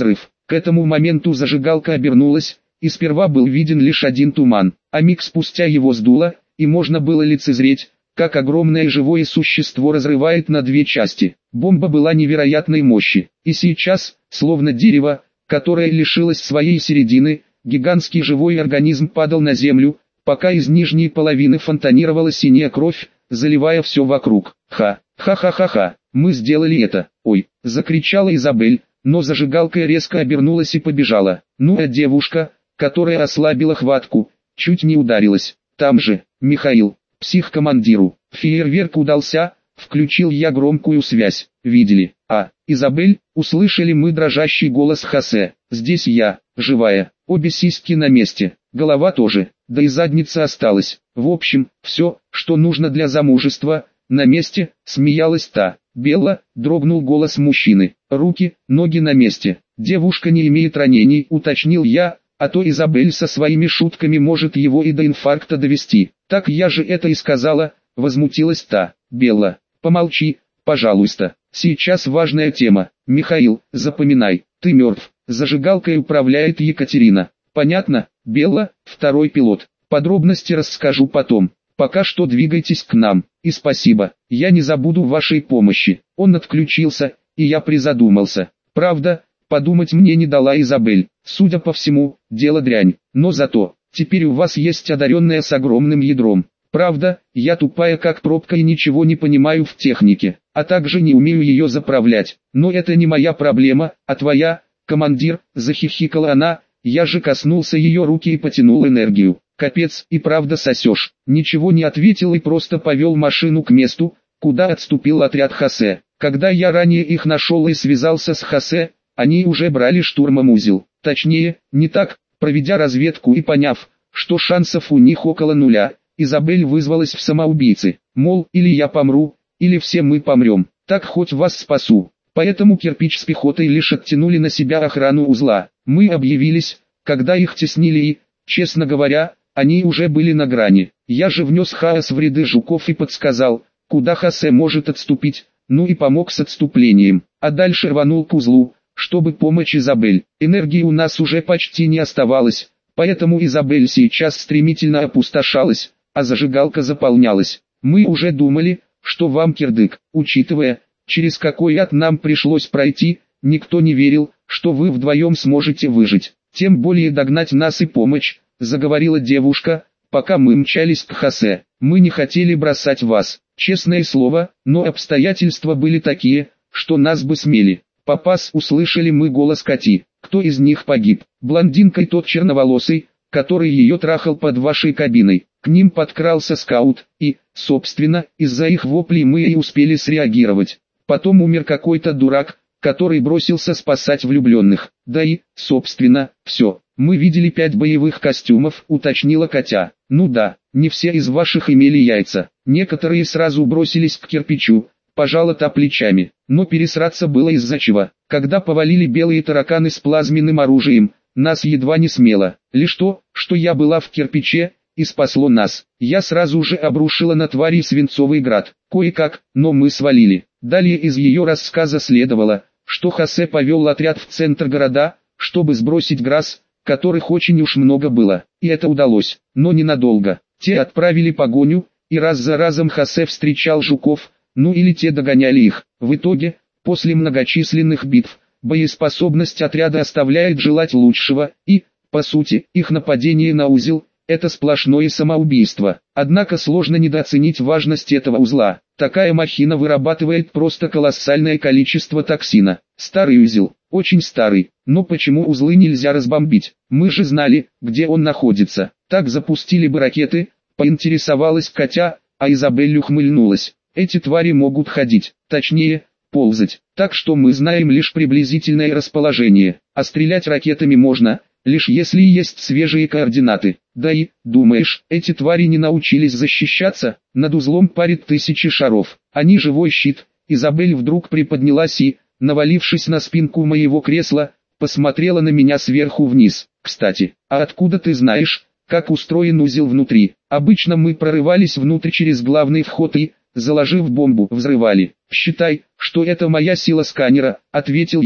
К этому моменту зажигалка обернулась, и сперва был виден лишь один туман, а миг спустя его сдуло, и можно было лицезреть, как огромное живое существо разрывает на две части. Бомба была невероятной мощи, и сейчас, словно дерево, которое лишилось своей середины, гигантский живой организм падал на землю, пока из нижней половины фонтанировала синяя кровь, заливая все вокруг. «Ха! Ха-ха-ха-ха! Мы сделали это! Ой!» — закричала Изабель, но зажигалка резко обернулась и побежала. Ну а девушка, которая ослабила хватку, чуть не ударилась. Там же, Михаил, псих-командиру. Фейерверк удался, включил я громкую связь. Видели? А, Изабель, услышали мы дрожащий голос Хосе. Здесь я, живая, обе сиськи на месте, голова тоже, да и задница осталась. В общем, все, что нужно для замужества, на месте, смеялась та. Белла, дрогнул голос мужчины. Руки, ноги на месте. Девушка не имеет ранений, уточнил я, а то Изабель со своими шутками может его и до инфаркта довести. Так я же это и сказала, возмутилась та. Белла, помолчи, пожалуйста, сейчас важная тема. Михаил, запоминай, ты мертв. Зажигалкой управляет Екатерина. Понятно, Белла, второй пилот. Подробности расскажу потом. Пока что двигайтесь к нам, и спасибо, я не забуду вашей помощи. Он отключился, и я призадумался. Правда, подумать мне не дала Изабель. Судя по всему, дело дрянь, но зато, теперь у вас есть одаренная с огромным ядром. Правда, я тупая как пробка и ничего не понимаю в технике, а также не умею ее заправлять. Но это не моя проблема, а твоя, командир, захихикала она, я же коснулся ее руки и потянул энергию. Капец, и правда сосешь. Ничего не ответил и просто повел машину к месту, куда отступил отряд Хосе. Когда я ранее их нашел и связался с Хосе, они уже брали штурмом узел. Точнее, не так, проведя разведку и поняв, что шансов у них около нуля, Изабель вызвалась в самоубийцы. Мол, или я помру, или все мы помрем, так хоть вас спасу. Поэтому кирпич с пехотой лишь оттянули на себя охрану узла. Мы объявились, когда их теснили и, честно говоря, они уже были на грани. Я же внес хаос в ряды жуков и подсказал, куда Хосе может отступить, ну и помог с отступлением. А дальше рванул к узлу, чтобы помочь Изабель. Энергии у нас уже почти не оставалось, поэтому Изабель сейчас стремительно опустошалась, а зажигалка заполнялась. Мы уже думали, что вам кирдык, учитывая, через какой ад нам пришлось пройти, никто не верил, что вы вдвоем сможете выжить. Тем более догнать нас и помочь, заговорила девушка, пока мы мчались к Хосе. Мы не хотели бросать вас, честное слово, но обстоятельства были такие, что нас бы смели. Попас, услышали мы голос Кати. Кто из них погиб? Блондинкой тот черноволосый, который ее трахал под вашей кабиной. К ним подкрался скаут, и, собственно, из-за их воплей мы и успели среагировать. Потом умер какой-то дурак, который бросился спасать влюбленных. Да и, собственно, все. Мы видели пять боевых костюмов, уточнила Катя. Ну да, не все из ваших имели яйца. Некоторые сразу бросились к кирпичу, пожала та плечами. Но пересраться было из-за чего. Когда повалили белые тараканы с плазменным оружием, нас едва не смело. Лишь то, что я была в кирпиче, и спасло нас. Я сразу же обрушила на твари свинцовый град. Кое-как, но мы свалили. Далее из ее рассказа следовало, что Хосе повел отряд в центр города, чтобы сбросить грас, которых очень уж много было. И это удалось, но ненадолго. Те отправили погоню, и раз за разом Хосе встречал жуков, ну или те догоняли их. В итоге, после многочисленных битв, боеспособность отряда оставляет желать лучшего, и, по сути, их нападение на узел – это сплошное самоубийство. Однако сложно недооценить важность этого узла. Такая махина вырабатывает просто колоссальное количество токсина. Старый узел, очень старый, но почему узлы нельзя разбомбить? Мы же знали, где он находится. Так запустили бы ракеты, поинтересовалась Катя, а Изабель ухмыльнулась. Эти твари могут ходить, точнее, ползать, так что мы знаем лишь приблизительное расположение, а стрелять ракетами можно, лишь если есть свежие координаты. Да и, думаешь, эти твари не научились защищаться? Над узлом парит тысячи шаров, они живой щит. Изабель вдруг приподнялась и, навалившись на спинку моего кресла, посмотрела на меня сверху вниз. Кстати, а откуда ты знаешь, как устроен узел внутри? Обычно мы прорывались внутрь через главный вход и, заложив бомбу, взрывали. Считай, что это моя сила сканера, ответил я,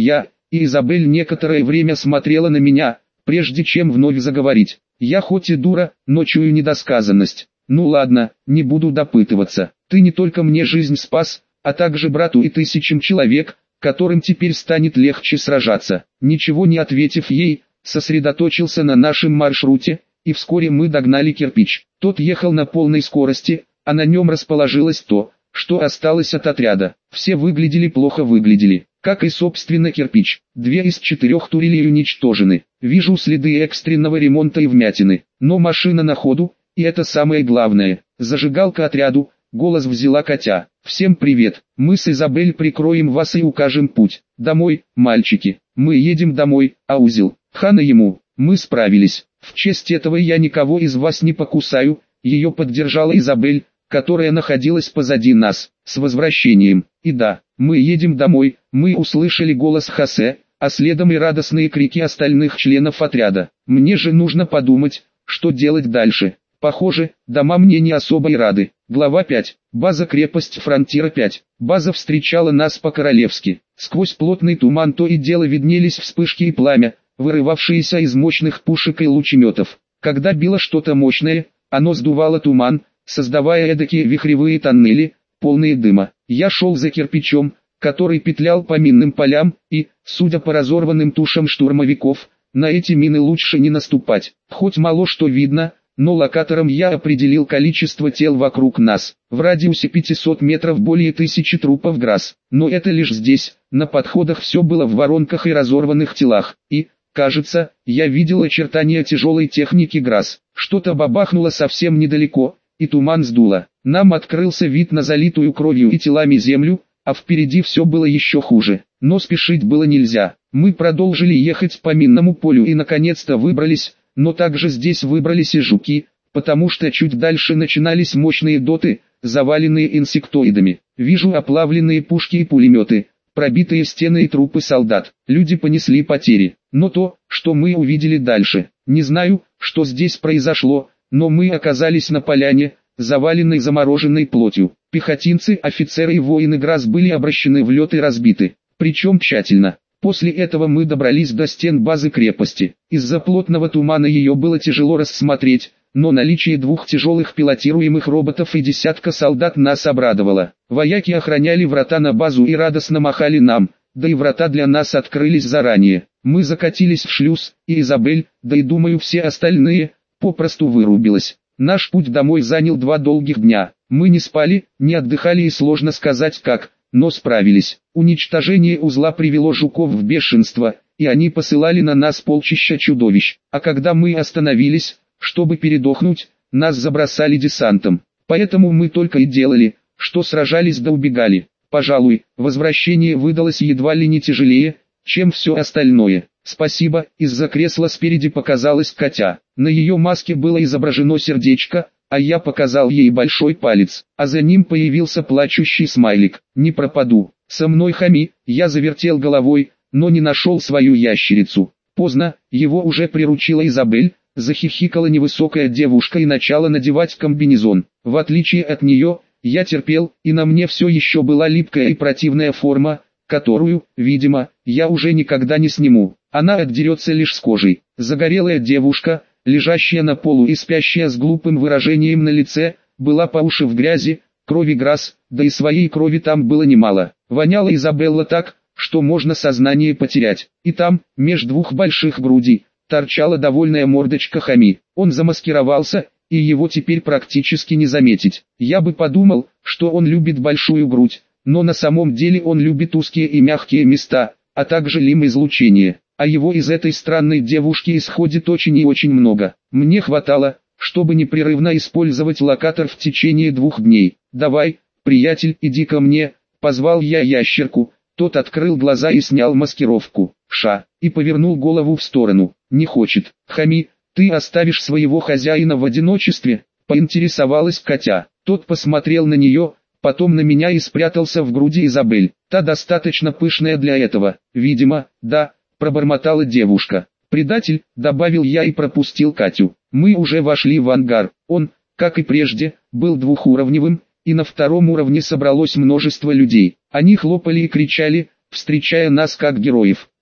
и Изабель некоторое время смотрела на меня, прежде чем вновь заговорить. Я хоть и дура, но чую недосказанность. Ну ладно, не буду допытываться. Ты не только мне жизнь спас, а также брату и тысячам человек, которым теперь станет легче сражаться. Ничего не ответив ей, сосредоточился на нашем маршруте, и вскоре мы догнали кирпич. Тот ехал на полной скорости, а на нем расположилось то, что осталось от отряда. Все выглядели плохо выглядели, как и собственно кирпич. Две из четырех турелей уничтожены. Вижу следы экстренного ремонта и вмятины, но машина на ходу, и это самое главное. Зажигалка отряду, голос взяла Катя. Всем привет, мы с Изабель прикроем вас и укажем путь. Домой, мальчики, мы едем домой, Аузел. Хана ему, мы справились. В честь этого я никого из вас не покусаю, ее поддержала Изабель, которая находилась позади нас. С возвращением. И да, мы едем домой. Мы услышали голос Хосе, а следом и радостные крики остальных членов отряда. Мне же нужно подумать, что делать дальше. Похоже, дома мне не особо и рады. Глава пять. База-крепость Фронтира пять. База встречала нас по-королевски. Сквозь плотный туман то и дело виднелись вспышки и пламя, вырывавшиеся из мощных пушек и лучеметов. Когда било что-то мощное, оно сдувало туман, создавая эдакие вихревые тоннели, полные дыма. Я шел за кирпичом, который петлял по минным полям, и, судя по разорванным тушам штурмовиков, на эти мины лучше не наступать. Хоть мало что видно, но локатором я определил количество тел вокруг нас. В радиусе пятисот метров более тысячи трупов ГРАС. Но это лишь здесь, на подходах все было в воронках и разорванных телах. И, кажется, я видел очертания тяжелой техники ГРАС. Что-то бабахнуло совсем недалеко, и туман сдуло. Нам открылся вид на залитую кровью и телами землю, а впереди все было еще хуже. Но спешить было нельзя. Мы продолжили ехать по минному полю и наконец-то выбрались, но также здесь выбрались и жуки, потому что чуть дальше начинались мощные доты, заваленные инсектоидами. Вижу оплавленные пушки и пулеметы, пробитые стены и трупы солдат. Люди понесли потери. Но то, что мы увидели дальше, не знаю, что здесь произошло, но мы оказались на поляне, заваленной замороженной плотью. Пехотинцы, офицеры и воины ГРАС были обращены в лед и разбиты, причем тщательно. После этого мы добрались до стен базы крепости. Из-за плотного тумана ее было тяжело рассмотреть, но наличие двух тяжелых пилотируемых роботов и десятка солдат нас обрадовало. Вояки охраняли врата на базу и радостно махали нам, да и врата для нас открылись заранее. Мы закатились в шлюз, и Изабель, да и думаю все остальные, попросту вырубилась. Наш путь домой занял два долгих дня. Мы не спали, не отдыхали и сложно сказать как, но справились. Уничтожение узла привело жуков в бешенство, и они посылали на нас полчища чудовищ. А когда мы остановились, чтобы передохнуть, нас забросали десантом. Поэтому мы только и делали, что сражались да убегали. Пожалуй, возвращение выдалось едва ли не тяжелее, чем все остальное. Спасибо, из-за кресла спереди показалась Катя. На ее маске было изображено сердечко, а я показал ей большой палец, а за ним появился плачущий смайлик. Не пропаду. Со мной хами, я завертел головой, но не нашел свою ящерицу. Поздно, его уже приручила Изабель, захихикала невысокая девушка и начала надевать комбинезон. В отличие от нее, я терпел, и на мне все еще была липкая и противная форма, которую, видимо, я уже никогда не сниму. Она отдерется лишь с кожей. Загорелая девушка, лежащая на полу и спящая с глупым выражением на лице, была по уши в грязи, крови ГРАС, да и своей крови там было немало. Воняла Изабелла так, что можно сознание потерять. И там, меж двух больших грудей, торчала довольная мордочка хами. Он замаскировался, и его теперь практически не заметить. Я бы подумал, что он любит большую грудь, но на самом деле он любит узкие и мягкие места, а также лим-излучение. А его из этой странной девушки исходит очень и очень много. Мне хватало, чтобы непрерывно использовать локатор в течение двух дней. «Давай, приятель, иди ко мне», — позвал я ящерку. Тот открыл глаза и снял маскировку. Ша, и повернул голову в сторону. «Не хочет. Хами, ты оставишь своего хозяина в одиночестве?» — поинтересовалась Катя. Тот посмотрел на нее, потом на меня и спрятался в груди Изабель. Та достаточно пышная для этого. «Видимо, да», — пробормотала девушка. «Предатель», — добавил я и пропустил Катю. Мы уже вошли в ангар. Он, как и прежде, был двухуровневым, и на втором уровне собралось множество людей. Они хлопали и кричали, встречая нас как героев.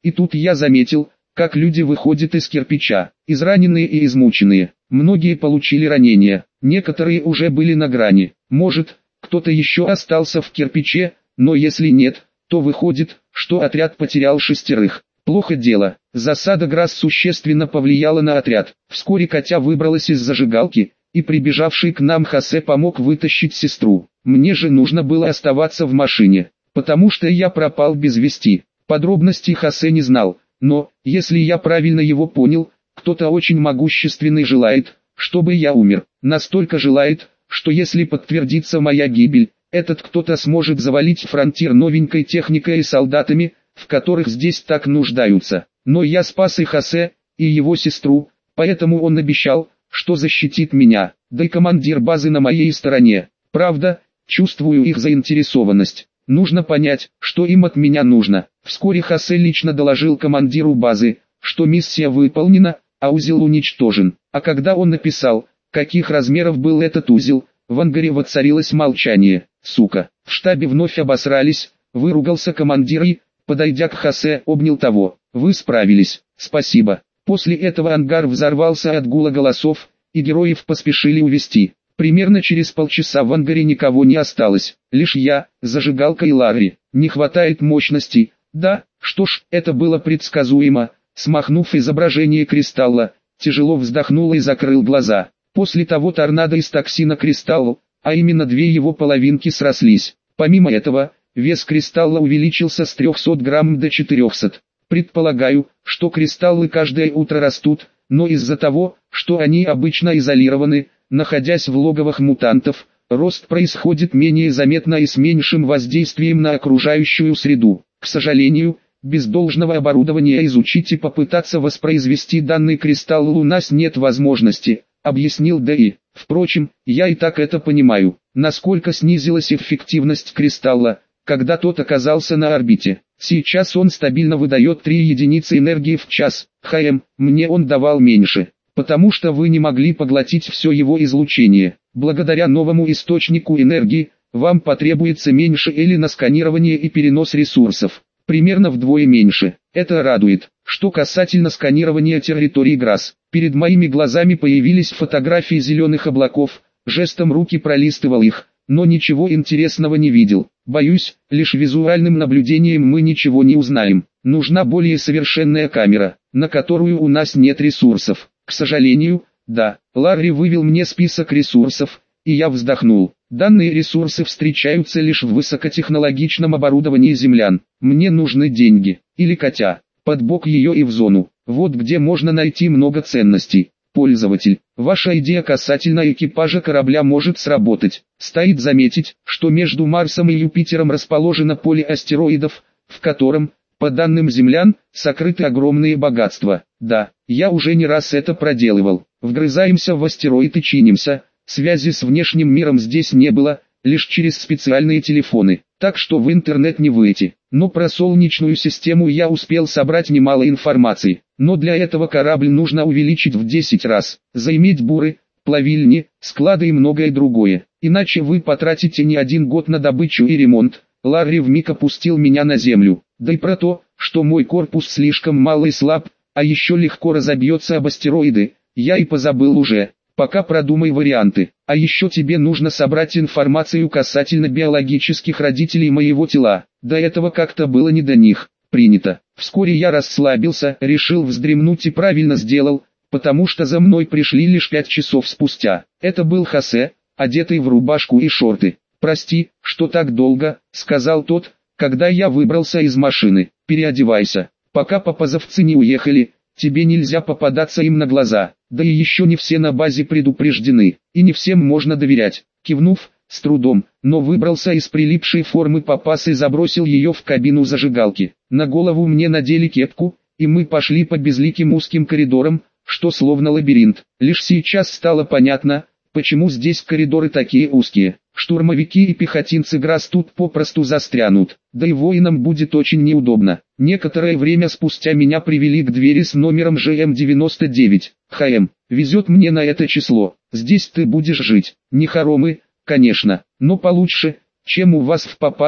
И тут я заметил, как люди выходят из кирпича, израненные и измученные. Многие получили ранения, некоторые уже были на грани. Может, кто-то еще остался в кирпиче, но если нет, то выходит, что отряд потерял шестерых. Плохо дело, засада ГРАС существенно повлияла на отряд. Вскоре Катя выбралась из зажигалки, и прибежавший к нам Хосе помог вытащить сестру. Мне же нужно было оставаться в машине, потому что я пропал без вести. Подробностей Хосе не знал, но, если я правильно его понял, кто-то очень могущественный желает, чтобы я умер. Настолько желает, что если подтвердится моя гибель, этот кто-то сможет завалить фронтир новенькой техникой и солдатами, в которых здесь так нуждаются. Но я спас и Хосе, и его сестру, поэтому он обещал, что защитит меня, да и командир базы на моей стороне. Правда, чувствую их заинтересованность. Нужно понять, что им от меня нужно. Вскоре Хосе лично доложил командиру базы, что миссия выполнена, а узел уничтожен. А когда он написал, каких размеров был этот узел, в ангаре воцарилось молчание. Сука, в штабе вновь обосрались, выругался командир и, подойдя к Хосе, обнял того. Вы справились, спасибо. После этого ангар взорвался от гула голосов, и героев поспешили увезти. Примерно через полчаса в ангаре никого не осталось, лишь я, зажигалка и Ларри. Не хватает мощности. Да, что ж, это было предсказуемо. Смахнув изображение кристалла, тяжело вздохнул и закрыл глаза. После того торнадо из токсина кристалла, а именно две его половинки срослись. Помимо этого, вес кристалла увеличился с трёхсот грамм до четырёхсот. Предполагаю, что кристаллы каждое утро растут, но из-за того, что они обычно изолированы, находясь в логовах мутантов, рост происходит менее заметно и с меньшим воздействием на окружающую среду. К сожалению, без должного оборудования изучить и попытаться воспроизвести данный кристалл у нас нет возможности, объяснил Дэи. Впрочем, я и так это понимаю. Насколько снизилась эффективность кристалла, когда тот оказался на орбите. Сейчас он стабильно выдает три единицы энергии в час. ХМ, мне он давал меньше, потому что вы не могли поглотить все его излучение. Благодаря новому источнику энергии, вам потребуется меньше или на сканирование и перенос ресурсов. Примерно вдвое меньше. Это радует. Что касательно сканирования территории ГРАС, перед моими глазами появились фотографии зеленых облаков, жестом руки пролистывал их, но ничего интересного не видел. Боюсь, лишь визуальным наблюдением мы ничего не узнаем. Нужна более совершенная камера, на которую у нас нет ресурсов. К сожалению, да. Ларри вывел мне список ресурсов, и я вздохнул. Данные ресурсы встречаются лишь в высокотехнологичном оборудовании землян. Мне нужны деньги, или Катя, под бок ее и в зону. Вот где можно найти много ценностей. Пользователь, ваша идея касательно экипажа корабля может сработать. Стоит заметить, что между Марсом и Юпитером расположено поле астероидов, в котором, по данным землян, сокрыты огромные богатства. Да, я уже не раз это проделывал. Вгрызаемся в астероид и чинимся. Связи с внешним миром здесь не было, лишь через специальные телефоны, так что в интернет не выйти. Но про Солнечную систему я успел собрать немало информации. Но для этого корабль нужно увеличить в десять раз, заиметь буры, плавильни, склады и многое другое. Иначе вы потратите не один год на добычу и ремонт. Ларри вмиг опустил меня на землю. Да и про то, что мой корпус слишком мал и слаб, а еще легко разобьется об астероиды, я и позабыл уже. Пока продумай варианты. А еще тебе нужно собрать информацию касательно биологических родителей моего тела. До этого как-то было не до них. Принято. Вскоре я расслабился, решил вздремнуть и правильно сделал, потому что за мной пришли лишь пять часов спустя. Это был Хосе, одетый в рубашку и шорты. «Прости, что так долго», — сказал тот, когда я выбрался из машины. «Переодевайся. Пока попазовцы не уехали, тебе нельзя попадаться им на глаза. Да и еще не все на базе предупреждены, и не всем можно доверять». Кивнув, с трудом, но выбрался из прилипшей формы папас и забросил ее в кабину зажигалки. На голову мне надели кепку, и мы пошли по безликим узким коридорам, что словно лабиринт. Лишь сейчас стало понятно, почему здесь коридоры такие узкие. Штурмовики и пехотинцы ГРАС тут попросту застрянут, да и воинам будет очень неудобно. Некоторое время спустя меня привели к двери с номером Ж М девяносто девять. ХМ, везет мне на это число. Здесь ты будешь жить. Не хоромы, конечно, но получше, чем у вас в Папас.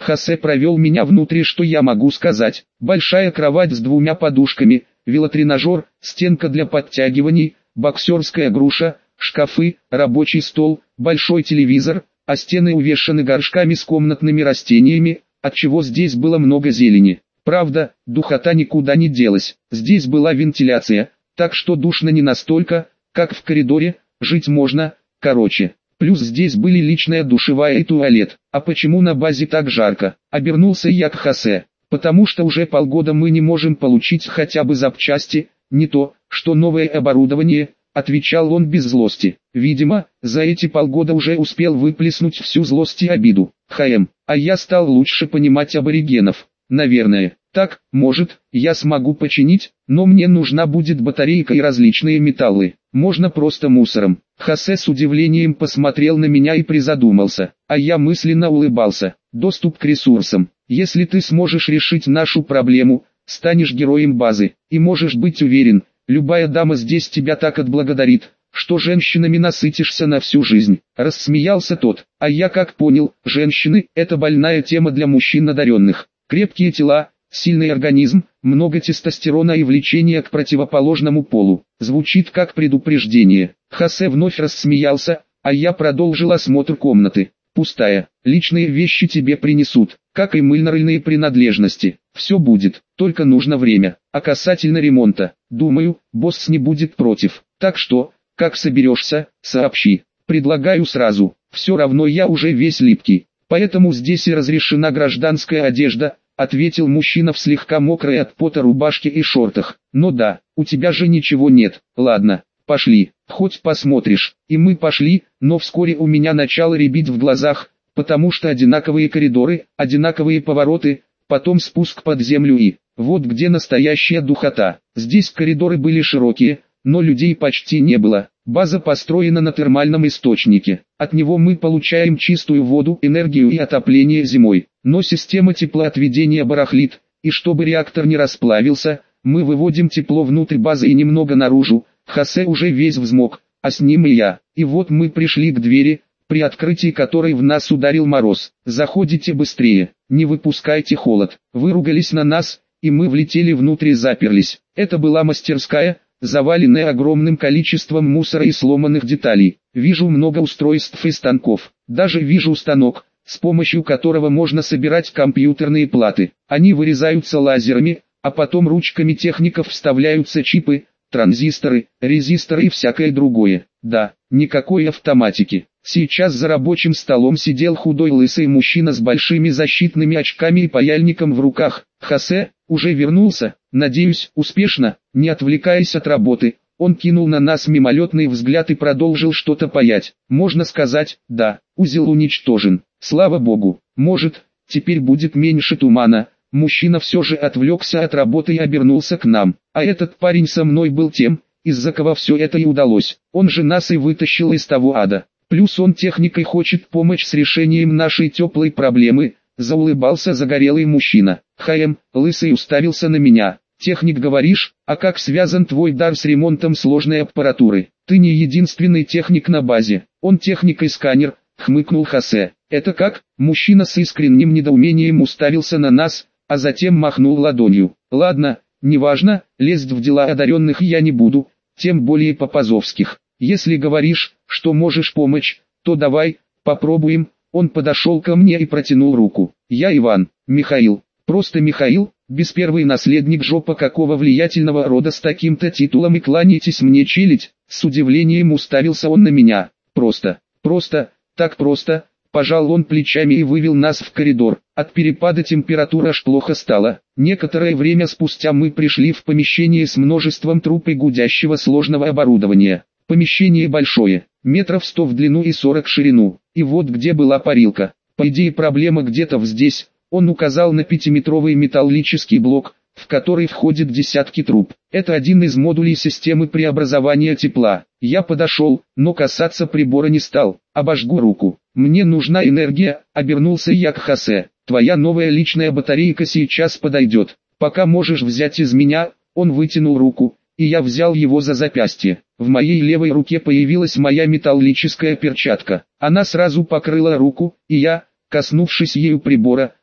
Хосе провел меня внутрь, что я могу сказать. Большая кровать с двумя подушками, велотренажер, стенка для подтягиваний, боксерская груша, шкафы, рабочий стол, большой телевизор, а стены увешаны горшками с комнатными растениями, отчего здесь было много зелени. Правда, духота никуда не делась, здесь была вентиляция, так что душно не настолько, как в коридоре, жить можно, короче. Плюс здесь были личная душевая и туалет. А почему на базе так жарко? Обернулся я к Хосе. Потому что уже полгода мы не можем получить хотя бы запчасти, не то, что новое оборудование, отвечал он без злости. Видимо, за эти полгода уже успел выплеснуть всю злость и обиду. Хм, а я стал лучше понимать аборигенов. Наверное. Так, может, я смогу починить, но мне нужна будет батарейка и различные металлы. Можно просто мусором. Хосе с удивлением посмотрел на меня и призадумался, а я мысленно улыбался. Доступ к ресурсам. Если ты сможешь решить нашу проблему, станешь героем базы, и можешь быть уверен, любая дама здесь тебя так отблагодарит, что женщинами насытишься на всю жизнь. Рассмеялся тот, а я как понял, женщины – это больная тема для мужчин одаренных. Крепкие тела, сильный организм, много тестостерона и влечение к противоположному полу. Звучит как предупреждение. Хосе вновь рассмеялся, а я продолжил осмотр комнаты. Пустая. Личные вещи тебе принесут, как и мыльно-рыльные принадлежности. Все будет, только нужно время. А касательно ремонта, думаю, босс не будет против. Так что, как соберешься, сообщи. Предлагаю сразу. Все равно я уже весь липкий. Поэтому здесь и разрешена гражданская одежда, ответил мужчина в слегка мокрой от пота рубашке и шортах. Но да, у тебя же ничего нет. Ладно, пошли, хоть посмотришь. И мы пошли, но вскоре у меня начало рябить в глазах, потому что одинаковые коридоры, одинаковые повороты, потом спуск под землю и... Вот где настоящая духота. Здесь коридоры были широкие, но людей почти не было. База построена на термальном источнике. От него мы получаем чистую воду, энергию и отопление зимой. Но система теплоотведения барахлит, и чтобы реактор не расплавился, мы выводим тепло внутрь базы и немного наружу. Хосе уже весь взмок, а с ним и я. И вот мы пришли к двери, при открытии которой в нас ударил мороз. Заходите быстрее, не выпускайте холод. Выругались на нас, и мы влетели внутрь и заперлись. Это была мастерская, заваленная огромным количеством мусора и сломанных деталей. Вижу много устройств и станков. Даже вижу станок, с помощью которого можно собирать компьютерные платы. Они вырезаются лазерами, а потом ручками техников вставляются чипы, транзисторы, резисторы и всякое другое. Да, никакой автоматики. Сейчас за рабочим столом сидел худой лысый мужчина с большими защитными очками и паяльником в руках. Хосе уже вернулся, надеюсь, успешно, не отвлекаясь от работы. Он кинул на нас мимолетный взгляд и продолжил что-то паять. Можно сказать, да, узел уничтожен. Слава богу, может, теперь будет меньше тумана. Мужчина все же отвлекся от работы и обернулся к нам. А этот парень со мной был тем, из-за кого все это и удалось. Он же нас и вытащил из того ада. Плюс он техникой хочет помочь с решением нашей теплой проблемы. Заулыбался загорелый мужчина. Хм, лысый уставился на меня. Техник говоришь, а как связан твой дар с ремонтом сложной аппаратуры? Ты не единственный техник на базе. Он техник и сканер, хмыкнул Хосе. Это как? Мужчина с искренним недоумением уставился на нас, а затем махнул ладонью. Ладно, неважно, лезть в дела одаренных я не буду, тем более по-позовских. Если говоришь, что можешь помочь, то давай, попробуем. Он подошел ко мне и протянул руку. Я Иван, Михаил, просто Михаил, без первый наследник жопа какого влиятельного рода с таким-то титулом и кланяйтесь мне челядь. С удивлением уставился он на меня. Просто, просто, так просто. Пожал он плечами и вывел нас в коридор. От перепада температуры аж плохо стало. Некоторое время спустя мы пришли в помещение с множеством труб и гудящего сложного оборудования. Помещение большое, метров сто в длину и сорок в ширину. И вот где была парилка. По идее проблема где-то здесь. Он указал на пятиметровый металлический блок, в который входят десятки труб. Это один из модулей системы преобразования тепла. Я подошел, но касаться прибора не стал. Обожгу руку. Мне нужна энергия, обернулся я к Хосе. Твоя новая личная батарейка сейчас подойдет. Пока можешь взять из меня. Он вытянул руку, и я взял его за запястье. В моей левой руке появилась моя металлическая перчатка. Она сразу покрыла руку, и я, коснувшись ею прибора,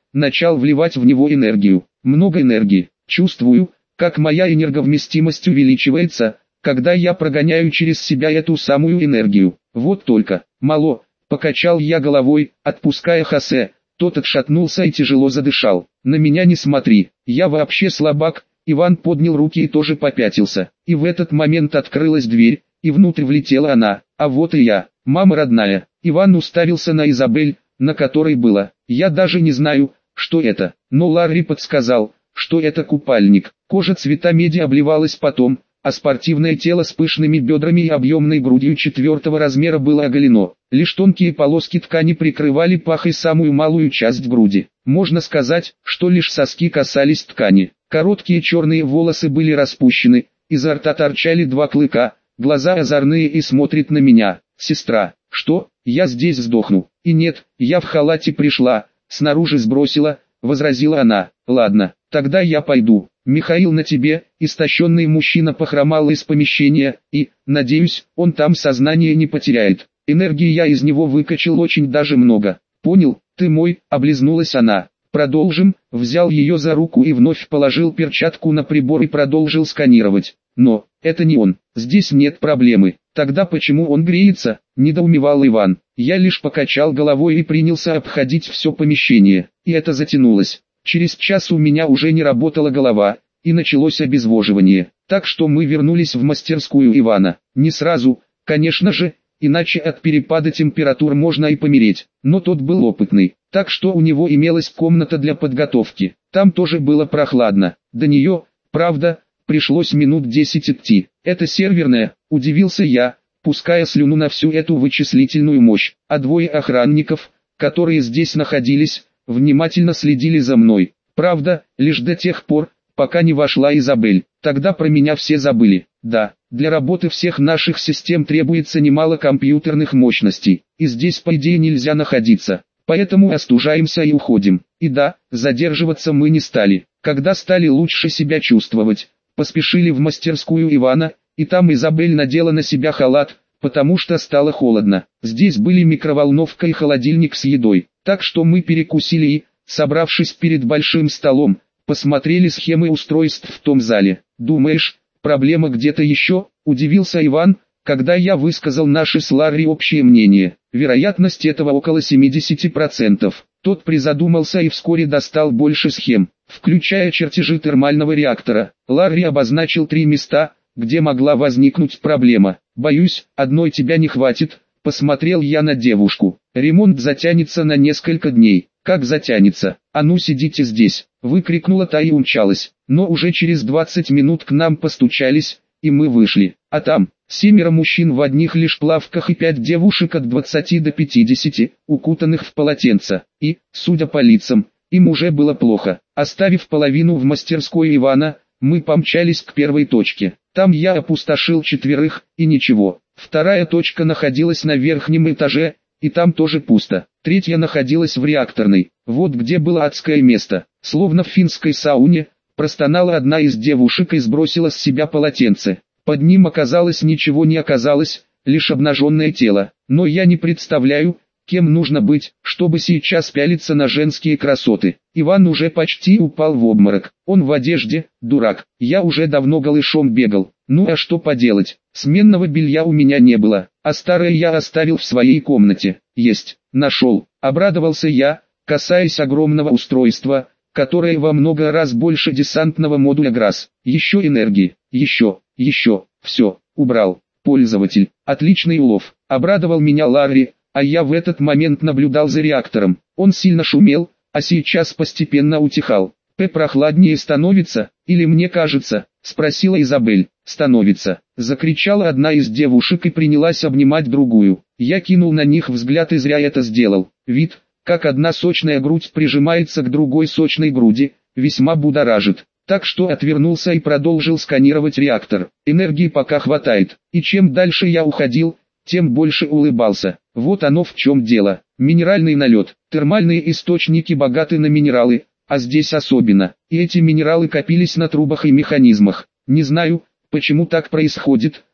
начал вливать в него энергию. Много энергии. Чувствую, как моя энерговместимость увеличивается, когда я прогоняю через себя эту самую энергию. Вот только, мало, покачал я головой, отпуская Хосе. Тот отшатнулся и тяжело задышал. На меня не смотри, я вообще слабак. Иван поднял руки и тоже попятился. И в этот момент открылась дверь, и внутрь влетела она. А вот и я, мама родная. Иван уставился на Изабель, на которой было. Я даже не знаю, что это, но Ларри подсказал, что это купальник. Кожа цвета меди обливалась потом, а спортивное тело с пышными бедрами и объемной грудью четвертого размера было оголено. Лишь тонкие полоски ткани прикрывали пах и самую малую часть груди. Можно сказать, что лишь соски касались ткани. Короткие черные волосы были распущены, изо рта торчали два клыка, глаза озорные и смотрит на меня. Сестра, что, я здесь сдохну? И нет, я в халате пришла, снаружи сбросила, возразила она. Ладно, тогда я пойду. Михаил на тебе, истощенный мужчина похромал из помещения, и, надеюсь, он там сознание не потеряет. Энергии я из него выкачал очень даже много. Понял, ты мой, облизнулась она. Продолжим, взял ее за руку и вновь положил перчатку на прибор и продолжил сканировать. Но, это не он, здесь нет проблемы. Тогда почему он греется, недоумевал Иван. Я лишь покачал головой и принялся обходить все помещение, и это затянулось. Через час у меня уже не работала голова, и началось обезвоживание. Так что мы вернулись в мастерскую Ивана. Не сразу, конечно же, иначе от перепада температур можно и помереть. Но тот был опытный, так что у него имелась комната для подготовки. Там тоже было прохладно. До нее, правда, пришлось минут десять идти. Это серверная, удивился я, пуская слюну на всю эту вычислительную мощь. А двое охранников, которые здесь находились, внимательно следили за мной. Правда, лишь до тех пор, пока не вошла Изабель. Тогда про меня все забыли. Да, для работы всех наших систем требуется немало компьютерных мощностей, и здесь по идее нельзя находиться. Поэтому остужаемся и уходим. И да, задерживаться мы не стали. Когда стали лучше себя чувствовать, поспешили в мастерскую Ивана, и там Изабель надела на себя халат, потому что стало холодно. Здесь были микроволновка и холодильник с едой, так что мы перекусили и, собравшись перед большим столом, посмотрели схемы устройств в том зале. «Думаешь, проблема где-то еще?» – удивился Иван, когда я высказал наше с Ларри общее мнение. Вероятность этого около семидесяти процентов. Тот призадумался и вскоре достал больше схем, включая чертежи термального реактора. Ларри обозначил три места, где могла возникнуть проблема. «Боюсь, одной тебя не хватит», — посмотрел я на девушку. «Ремонт затянется на несколько дней». «Как затянется? А ну сидите здесь!» — выкрикнула та и умчалась. Но уже через двадцать минут к нам постучались, и мы вышли. А там, семеро мужчин в одних лишь плавках и пять девушек от двадцати до пятидесяти, укутанных в полотенца. И, судя по лицам, им уже было плохо. Оставив половину в мастерской Ивана, мы помчались к первой точке. Там я опустошил четверых, и ничего. Вторая точка находилась на верхнем этаже, и там тоже пусто. Третья находилась в реакторной. Вот где было адское место. Словно в финской сауне, простонала одна из девушек и сбросила с себя полотенце. Под ним оказалось ничего не оказалось, лишь обнаженное тело. Но я не представляю, кем нужно быть, чтобы сейчас пялиться на женские красоты. Иван уже почти упал в обморок. Он в одежде, дурак. Я уже давно голышом бегал. Ну а что поделать, сменного белья у меня не было, а старое я оставил в своей комнате. Есть, нашел, обрадовался я, касаясь огромного устройства, которое во много раз больше десантного модуля ГРАС. Еще энергии, еще, еще, все, убрал. Пользователь, отличный улов, обрадовал меня Ларри, а я в этот момент наблюдал за реактором. Он сильно шумел, а сейчас постепенно утихал. «П прохладнее становится, или мне кажется?» — спросила Изабель. «Становится», — закричала одна из девушек и принялась обнимать другую. Я кинул на них взгляд и зря это сделал. Вид, как одна сочная грудь прижимается к другой сочной груди, весьма будоражит. Так что отвернулся и продолжил сканировать реактор. Энергии пока хватает, и чем дальше я уходил, тем больше улыбался. Вот оно в чем дело. Минеральный налет. Термальные источники богаты на минералы, а здесь особенно. И эти минералы копились на трубах и механизмах. Не знаю, почему так происходит,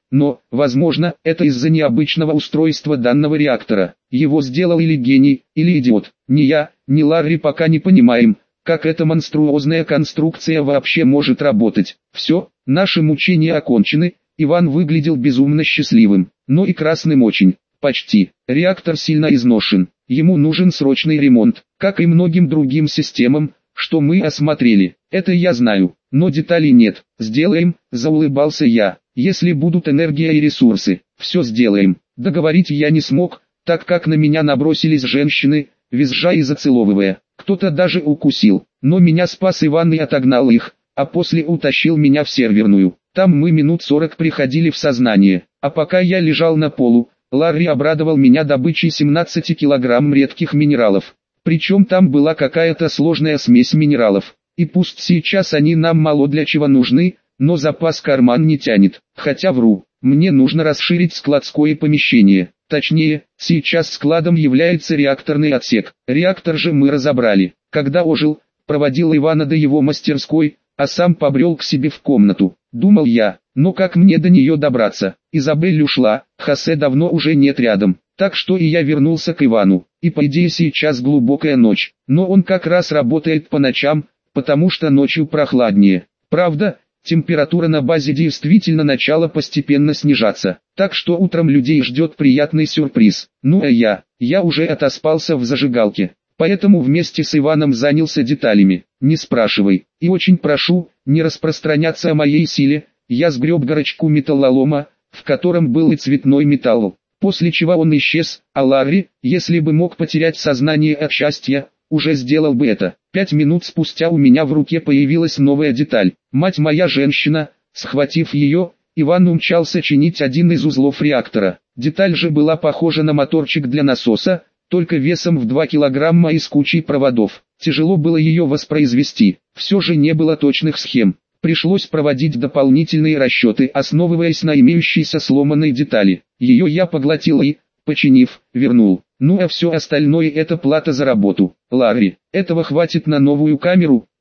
но, возможно, это из-за необычного устройства данного реактора. Его сделал или гений, или идиот. Ни я, ни Ларри пока не понимаем, как эта монструозная конструкция вообще может работать. Все, наши мучения окончены. Иван выглядел безумно счастливым, но и красным очень. Почти. Реактор сильно изношен. Ему нужен срочный ремонт, как и многим другим системам, что мы осмотрели. Это я знаю, но деталей нет. Сделаем, заулыбался я. Если будут энергия и ресурсы, все сделаем. Договорить я не смог, так как на меня набросились женщины, визжа и зацеловывая. Кто-то даже укусил, но меня спас Иван и отогнал их, а после утащил меня в серверную. Там мы минут сорок приходили в сознание, а пока я лежал на полу, Ларри обрадовал меня добычей семнадцати килограмм редких минералов. Причем там была какая-то сложная смесь минералов. И пусть сейчас они нам мало для чего нужны, но запас карман не тянет. Хотя вру, мне нужно расширить складское помещение. Точнее, сейчас складом является реакторный отсек. Реактор же мы разобрали. Когда ожил, проводил Ивана до его мастерской, а сам побрел к себе в комнату. Думал я, но как мне до нее добраться? Изабель ушла, Хосе давно уже нет рядом. Так что и я вернулся к Ивану. И по идее сейчас глубокая ночь, но он как раз работает по ночам, потому что ночью прохладнее. Правда, температура на базе действительно начала постепенно снижаться, так что утром людей ждет приятный сюрприз. Ну а я, я уже отоспался в зажигалке, поэтому вместе с Иваном занялся деталями. Не спрашивай, и очень прошу, не распространяться о моей силе. Я сгреб горочку металлолома, в котором был и цветной металл, после чего он исчез, а Ларри, если бы мог потерять сознание от счастья, уже сделал бы это. Пять минут спустя у меня в руке появилась новая деталь. Мать моя женщина, схватив ее, Иван умчался чинить один из узлов реактора. Деталь же была похожа на моторчик для насоса, только весом в два килограмма и с кучей проводов. Тяжело было ее воспроизвести, все же не было точных схем. Пришлось проводить дополнительные расчеты, основываясь на имеющейся сломанной детали. Ее я поглотил и, починив, вернул. Ну а все остальное это плата за работу. Ларри, этого хватит на новую камеру?